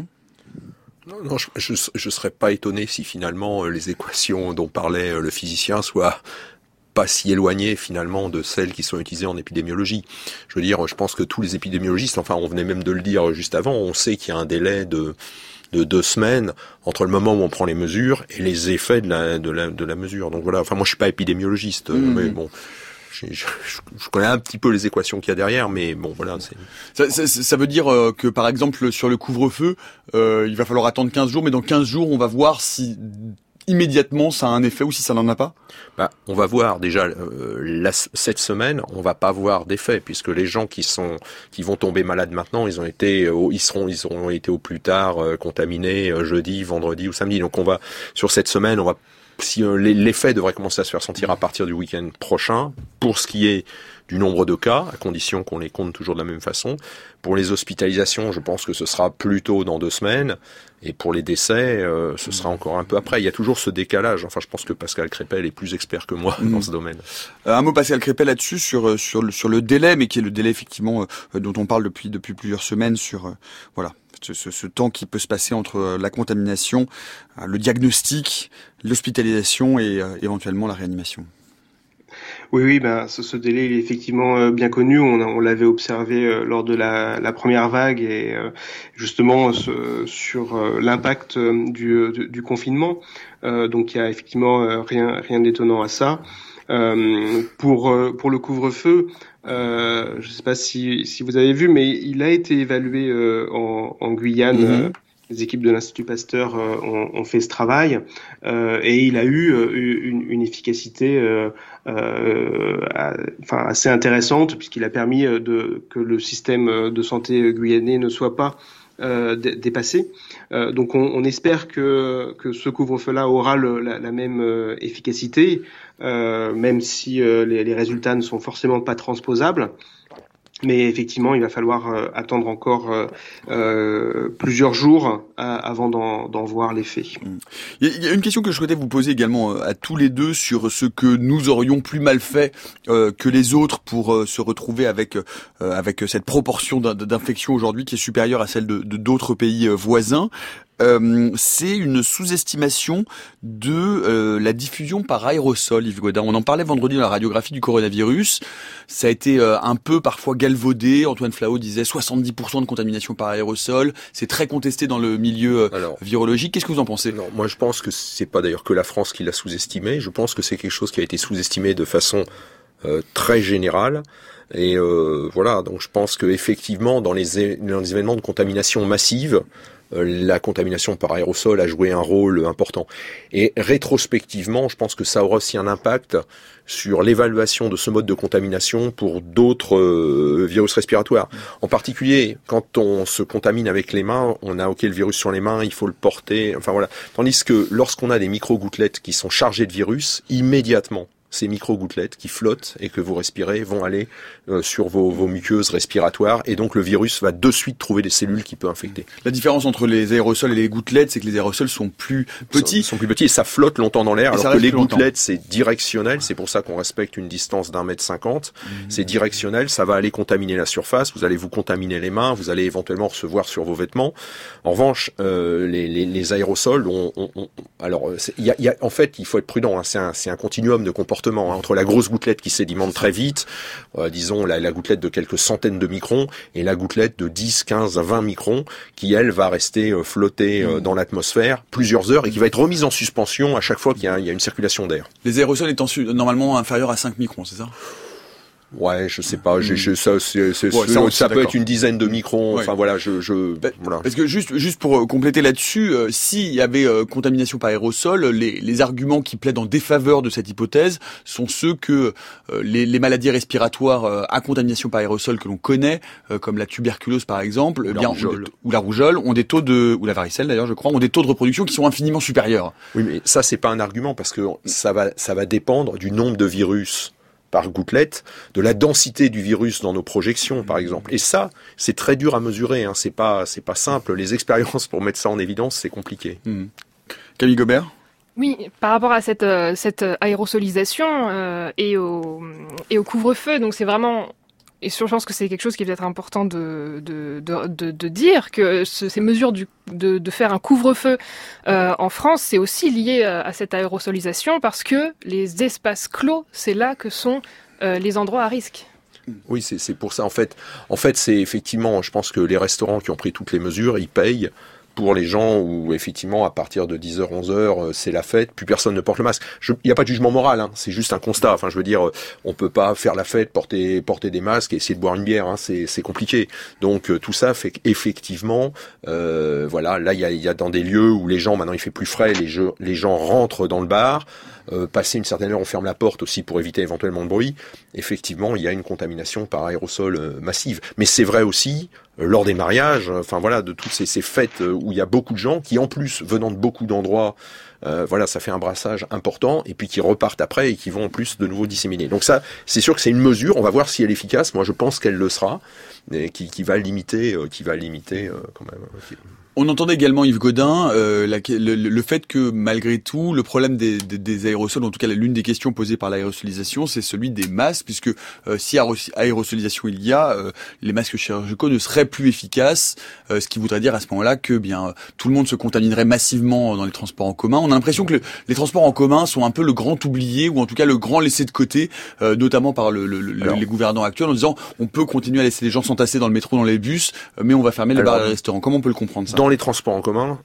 Non, non, je, je, je serais pas étonné si finalement euh, les équations dont parlait euh, le physicien soient pas si éloignées finalement de celles qui sont utilisées en épidémiologie. Je veux dire, je pense que tous les épidémiologistes, enfin on venait même de le dire juste avant, on sait qu'il y a un délai de de deux semaines entre le moment où on prend les mesures et les effets de la de la de la mesure. Donc voilà, enfin moi je suis pas épidémiologiste, mmh. mais bon. Je, je, je connais un petit peu les équations qu'il y a derrière, mais bon, voilà. C'est... Ça, ça, ça veut dire euh, que, par exemple, sur le couvre-feu, euh, il va falloir attendre quinze jours, mais dans quinze jours, on va voir si immédiatement ça a un effet ou si ça n'en a pas. Bah, on va voir déjà euh, la, cette semaine, on va pas voir d'effet puisque les gens qui sont qui vont tomber malades maintenant, ils ont été, euh, ils seront, ils auront été au plus tard euh, contaminés euh, jeudi, vendredi ou samedi. Donc on va sur cette semaine, on va Si euh, l'effet devrait commencer à se faire sentir à partir du week-end prochain, pour ce qui est du nombre de cas, à condition qu'on les compte toujours de la même façon. Pour les hospitalisations, je pense que ce sera plutôt dans deux semaines. Et pour les décès, euh, ce sera encore un peu après. Il y a toujours ce décalage. Enfin, je pense que Pascal Crépel est plus expert que moi mmh. dans ce domaine. Euh, un mot, Pascal Crépel, là-dessus, sur, sur, le, sur le délai, mais qui est le délai, effectivement, euh, dont on parle depuis, depuis plusieurs semaines, sur, euh, voilà. Ce, ce, ce temps qui peut se passer entre la contamination, le diagnostic, l'hospitalisation et euh, éventuellement la réanimation. Oui, oui, ben ce, ce délai il est effectivement euh, bien connu. On, on l'avait observé euh, lors de la, la première vague et euh, justement ce, sur euh, l'impact euh, du, du, du confinement. Euh, donc il y a effectivement euh, rien, rien d'étonnant à ça. Euh, pour euh, pour le couvre-feu, euh, je ne sais pas si si vous avez vu, mais il a été évalué euh, en, en Guyane. Mm-hmm. euh, les équipes de l'Institut Pasteur euh, ont, ont fait ce travail euh, et il a eu euh, une, une efficacité euh, euh, à, enfin assez intéressante puisqu'il a permis de que le système de santé guyanais ne soit pas Euh, d- dépassé. Euh, donc on, on espère que que ce couvre-feu-là aura le, la, la même euh, efficacité, euh, même si euh, les, les résultats ne sont forcément pas transposables. Mais effectivement, il va falloir euh, attendre encore euh, euh, plusieurs jours à, avant d'en, d'en voir l'effet. Il y a une question que je souhaitais vous poser également à tous les deux sur ce que nous aurions plus mal fait euh, que les autres pour euh, se retrouver avec euh, avec cette proportion d'infection aujourd'hui qui est supérieure à celle de, de d'autres pays euh, voisins. euh, c'est une sous-estimation de euh, la diffusion par aérosol, Yves Gaudin. On en parlait vendredi dans la radiographie du coronavirus. Ça a été euh, un peu parfois galvaudé. Antoine Flahault disait soixante-dix pour cent de contamination par aérosol. C'est très contesté dans le milieu euh, Alors, virologique. Qu'est-ce que vous en pensez ? Non, moi je pense que c'est pas d'ailleurs que la France qui l'a sous-estimé. Je pense que c'est quelque chose qui a été sous-estimé de façon euh, très générale. Et euh, voilà, donc je pense que effectivement dans les, é- dans les événements de contamination massive, euh, la contamination par aérosol a joué un rôle important. Et rétrospectivement, je pense que ça aura aussi un impact sur l'évaluation de ce mode de contamination pour d'autres euh, virus respiratoires. En particulier, quand on se contamine avec les mains, on a ok le virus sur les mains, il faut le porter, enfin voilà. Tandis que lorsqu'on a des micro-gouttelettes qui sont chargées de virus, immédiatement, ces micro-gouttelettes qui flottent et que vous respirez vont aller euh, sur vos, vos muqueuses respiratoires et donc le virus va de suite trouver des cellules qui peut infecter. La différence entre les aérosols et les gouttelettes, c'est que les aérosols sont plus petits. Ils sont, sont plus petits et ça flotte longtemps dans l'air, et alors que les longtemps. Gouttelettes, c'est directionnel, c'est pour ça qu'on respecte une distance d'un mètre cinquante. Mmh. C'est directionnel, ça va aller contaminer la surface, vous allez vous contaminer les mains, vous allez éventuellement recevoir sur vos vêtements. En revanche, euh, les, les, les aérosols, on, on, on, alors, il y a, y a, en fait, il faut être prudent, hein, c'est, un, c'est un continuum de comportement. Entre la grosse gouttelette qui sédimente très vite, euh, disons la, la gouttelette de quelques centaines de microns, et la gouttelette de dix, quinze, vingt microns, qui elle va rester euh, flotter euh, dans l'atmosphère plusieurs heures et qui va être remise en suspension à chaque fois qu'il y a, il y a une circulation d'air. Les aérosols étant su- normalement inférieurs à cinq microns, c'est ça ? Ouais, je sais pas, j'ai, j'ai, ça, c'est, c'est, ouais, c'est, ça, ça peut d'accord. être une dizaine de microns, ouais. enfin voilà, je, je, bah, voilà. Parce que juste, juste pour compléter là-dessus, euh, s'il y avait euh, contamination par aérosol, les, les arguments qui plaident en défaveur de cette hypothèse sont ceux que euh, les, les maladies respiratoires euh, à contamination par aérosol que l'on connaît, euh, comme la tuberculose par exemple, ou, eh la bien, rougeole. ou la rougeole, ont des taux de, ou la varicelle d'ailleurs, je crois, ont des taux de reproduction qui sont infiniment supérieurs. Oui, mais ça c'est pas un argument parce que ça va, ça va dépendre du nombre de virus par gouttelette, de la densité du virus dans nos projections, par exemple. Et ça, c'est très dur à mesurer. Hein. C'est pas, c'est pas simple. Les expériences pour mettre ça en évidence, c'est compliqué. Mmh. Camille Gobert ? Oui, par rapport à cette, euh, cette aérosolisation euh, et au, et au couvre-feu, donc c'est vraiment... Et je pense que c'est quelque chose qui est peut-être important de, de, de, de, de dire, que ce, ces mesures du, de, de faire un couvre-feu euh, en France, c'est aussi lié à cette aérosolisation parce que les espaces clos, c'est là que sont euh, les endroits à risque. Oui, c'est, c'est pour ça. En fait, en fait, c'est effectivement, je pense que les restaurants qui ont pris toutes les mesures, ils payent pour les gens où, effectivement, à partir de dix heures, onze heures, c'est la fête, plus personne ne porte le masque. Il n'y a pas de jugement moral, hein, c'est juste un constat. Enfin, je veux dire, on peut pas faire la fête, porter porter des masques et essayer de boire une bière, hein, c'est, c'est compliqué. Donc, tout ça fait qu'effectivement, euh, voilà, là, il y a, y a dans des lieux où les gens, maintenant, il fait plus frais, les, jeux, les gens rentrent dans le bar, Euh, passer une certaine heure, on ferme la porte aussi pour éviter éventuellement le bruit. Effectivement, il y a une contamination par aérosol euh, massive. Mais c'est vrai aussi euh, lors des mariages, enfin euh, voilà, de toutes ces, ces fêtes euh, où il y a beaucoup de gens qui, en plus, venant de beaucoup d'endroits, euh, voilà, ça fait un brassage important, et puis qui repartent après et qui vont en plus de nouveau disséminer. Donc ça, c'est sûr que c'est une mesure. On va voir si elle est efficace. Moi, je pense qu'elle le sera, et qui, qui va limiter, euh, qui va limiter euh, quand même. Euh, qui... On entendait également, Yves Gaudin, euh, la, le, le fait que malgré tout, le problème des, des, des aérosols, en tout cas l'une des questions posées par l'aérosolisation, c'est celui des masques, puisque euh, si aérosolisation il y a, euh, les masques chirurgicaux ne seraient plus efficaces, euh, ce qui voudrait dire à ce moment-là que bien tout le monde se contaminerait massivement dans les transports en commun. On a l'impression que le, les transports en commun sont un peu le grand oublié, ou en tout cas le grand laissé de côté, euh, notamment par le, le, le, Alors, les gouvernants actuels, en disant on peut continuer à laisser les gens s'entasser dans le métro, dans les bus, mais on va fermer les bars et les restaurants. Comment on peut le comprendre ça ? Dans les transports en commun,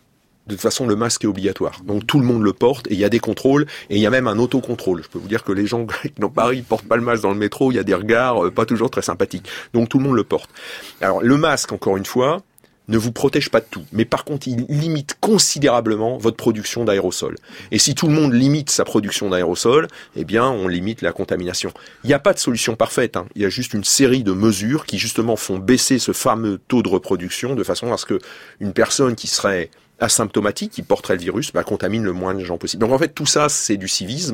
de toute façon, le masque est obligatoire. Donc tout le monde le porte et il y a des contrôles et il y a même un autocontrôle. Je peux vous dire que les gens qui dans Paris portent pas le masque dans le métro, il y a des regards euh, pas toujours très sympathiques. Donc tout le monde le porte. Alors le masque, encore une fois, ne vous protège pas de tout. Mais par contre, il limite considérablement votre production d'aérosols. Et si tout le monde limite sa production d'aérosols, eh bien, on limite la contamination. Il n'y a pas de solution parfaite, hein. Il y a juste une série de mesures qui, justement, font baisser ce fameux taux de reproduction de façon à ce que une personne qui serait asymptomatique, qui porterait le virus, bah, contamine le moins de gens possible. Donc en fait, tout ça, c'est du civisme.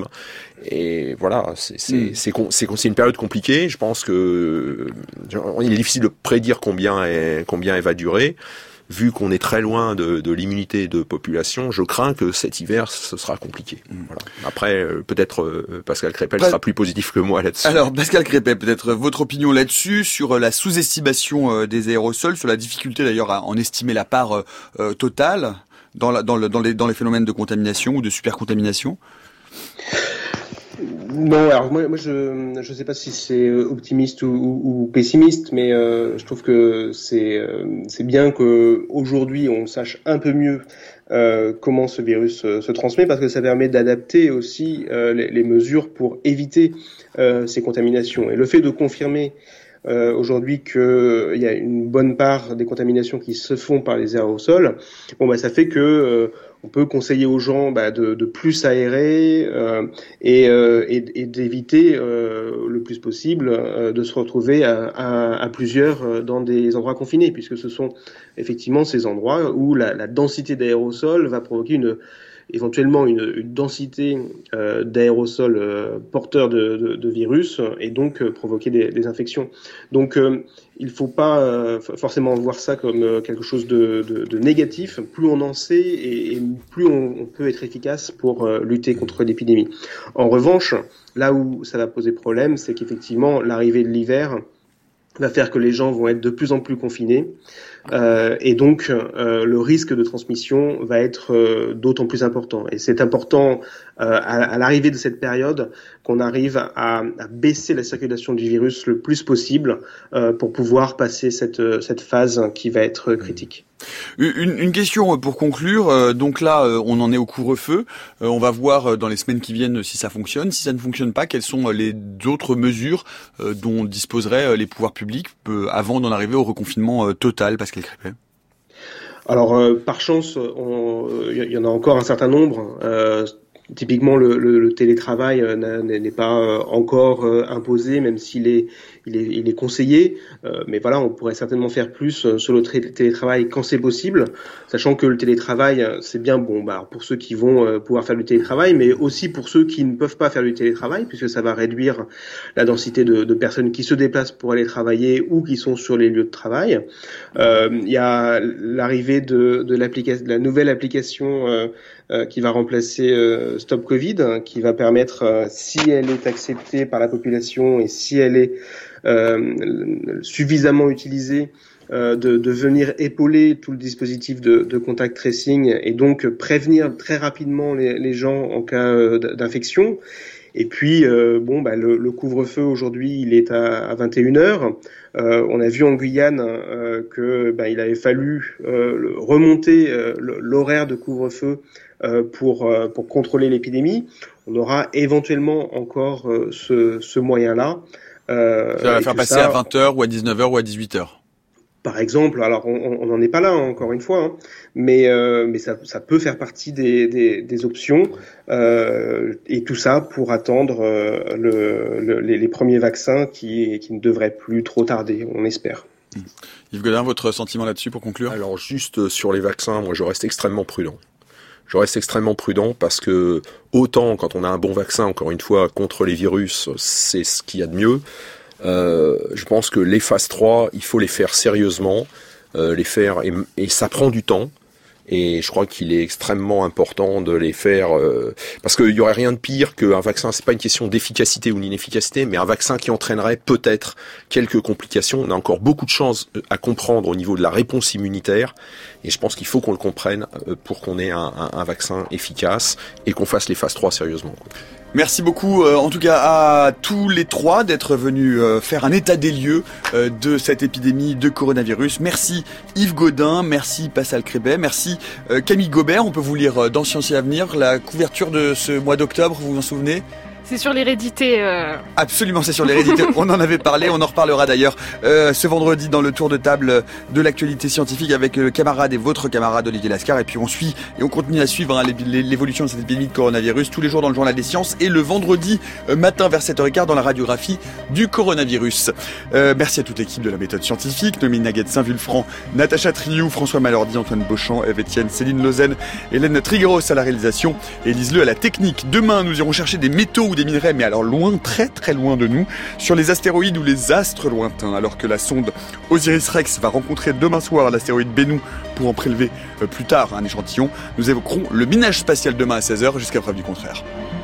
Et voilà, c'est, c'est, mmh. c'est, c'est, c'est une période compliquée. Je pense que il est difficile de prédire combien, est, combien elle va durer. vu qu'on est très loin de, de l'immunité de population, je crains que cet hiver, ce sera compliqué. Mmh. Voilà. Après, euh, peut-être euh, Pascal Crépel pas... sera plus positif que moi là-dessus. Alors, Pascal Crépel, peut-être votre opinion là-dessus, sur la sous-estimation euh, des aérosols, sur la difficulté d'ailleurs à en estimer la part euh, totale dans, la, dans, le, dans, les, dans les phénomènes de contamination ou de supercontamination. Non, alors moi, moi je je sais pas si c'est optimiste ou, ou, ou pessimiste, mais euh, je trouve que c'est euh, c'est bien que aujourd'hui on sache un peu mieux euh, comment ce virus euh, se transmet, parce que ça permet d'adapter aussi euh, les, les mesures pour éviter euh, ces contaminations. Et le fait de confirmer Euh, aujourd'hui qu'il y a une bonne part des contaminations qui se font par les aérosols, bon bah ça fait que euh, on peut conseiller aux gens bah, de, de plus aérer euh, et, euh, et, et d'éviter euh, le plus possible euh, de se retrouver à, à, à plusieurs dans des endroits confinés, puisque ce sont effectivement ces endroits où la, la densité d'aérosols va provoquer une éventuellement une, une densité euh, d'aérosols euh, porteurs de, de, de virus et donc euh, provoquer des, des infections. Donc euh, il ne faut pas euh, forcément voir ça comme euh, quelque chose de, de, de négatif. Plus on en sait et, et plus on, on peut être efficace pour euh, lutter contre l'épidémie. En revanche, là où ça va poser problème, c'est qu'effectivement l'arrivée de l'hiver va faire que les gens vont être de plus en plus confinés. Euh, et donc, euh, le risque de transmission va être euh, d'autant plus important. Et c'est important, euh, à, à l'arrivée de cette période, qu'on arrive à, à baisser la circulation du virus le plus possible euh, pour pouvoir passer cette, cette phase qui va être critique. Une, une question pour conclure. Euh, donc là, euh, on en est au couvre-feu. Euh, on va voir euh, dans les semaines qui viennent si ça fonctionne. Si ça ne fonctionne pas, quelles sont les autres mesures euh, dont disposeraient euh, les pouvoirs publics euh, avant d'en arriver au reconfinement euh, total, Pascal Crépel? Alors, euh, par chance, il y, y en a encore un certain nombre. Euh, Typiquement, le, le, le télétravail euh, n'est pas euh, encore euh, imposé, même s'il est, il est, il est conseillé. Euh, mais voilà, on pourrait certainement faire plus euh, sur le télétravail quand c'est possible, sachant que le télétravail, c'est bien bon, bah, pour ceux qui vont euh, pouvoir faire du télétravail, mais aussi pour ceux qui ne peuvent pas faire du télétravail, puisque ça va réduire la densité de, de personnes qui se déplacent pour aller travailler ou qui sont sur les lieux de travail. Euh, il y a l'arrivée de, de, l'application, de la nouvelle application euh, euh, qui va remplacer euh, Stop Covid, qui va permettre, euh, si elle est acceptée par la population et si elle est euh, suffisamment utilisée, euh, de, de venir épauler tout le dispositif de, de contact tracing et donc prévenir très rapidement les, les gens en cas euh, d'infection. Et puis, euh, bon, bah, le, le couvre-feu aujourd'hui, il est à, à vingt et une heures. Euh, on a vu en Guyane euh, que bah, il avait fallu euh, remonter euh, l'horaire de couvre-feu euh, pour euh, pour contrôler l'épidémie. On aura éventuellement encore euh, ce, ce moyen-là. Euh, ça va faire passer ça, à vingt heures ou à dix-neuf heures ou à dix-huit heures. Par exemple, alors on n'en est pas là, hein, encore une fois, hein, mais euh, mais ça, ça peut faire partie des, des, des options, euh, et tout ça pour attendre euh, le, le, les, les premiers vaccins qui, qui ne devraient plus trop tarder, on espère. Mmh. Yves Godin, votre sentiment là-dessus pour conclure? Alors juste sur les vaccins, moi je reste extrêmement prudent. Je reste extrêmement prudent parce que autant quand on a un bon vaccin, encore une fois, contre les virus, c'est ce qu'il y a de mieux. Euh, je pense que les phases trois, il faut les faire sérieusement, euh, les faire et, et ça prend du temps. Et je crois qu'il est extrêmement important de les faire euh, parce qu'il y aurait rien de pire qu'un vaccin. C'est pas une question d'efficacité ou d'inefficacité, mais un vaccin qui entraînerait peut-être quelques complications. On a encore beaucoup de choses à comprendre au niveau de la réponse immunitaire, et je pense qu'il faut qu'on le comprenne pour qu'on ait un, un, un vaccin efficace et qu'on fasse les phases trois sérieusement, quoi. Merci beaucoup, euh, en tout cas à tous les trois d'être venus euh, faire un état des lieux euh, de cette épidémie de coronavirus. Merci Yves Godin, merci Pascal Crépel, merci euh, Camille Gobert. On peut vous lire euh, dans Science et Avenir la couverture de ce mois d'octobre, vous vous en souvenez ? C'est sur l'hérédité. Euh... Absolument, c'est sur l'hérédité. On en avait parlé, on en reparlera d'ailleurs euh, ce vendredi dans le tour de table de l'actualité scientifique avec le camarade et votre camarade Olivier Lascar. Et puis on suit et on continue à suivre hein, l'évolution de cette épidémie de coronavirus tous les jours dans le Journal des Sciences et le vendredi euh, matin vers sept heures quinze dans la radiographie du coronavirus. Euh, merci à toute l'équipe de la méthode scientifique, Noémie Naguette, Saint-Vulfranc, Natacha Triou, François Malordi, Antoine Beauchamp, Eve Etienne, Céline Lozen, Hélène Trigueros à la réalisation et Élise Le à la technique. Demain, nous irons chercher des métaux des minerais, mais alors loin, très très loin de nous, sur les astéroïdes ou les astres lointains, alors que la sonde Osiris-Rex va rencontrer demain soir l'astéroïde Bennu pour en prélever plus tard un échantillon. Nous évoquerons le minage spatial demain à seize heures jusqu'à preuve du contraire.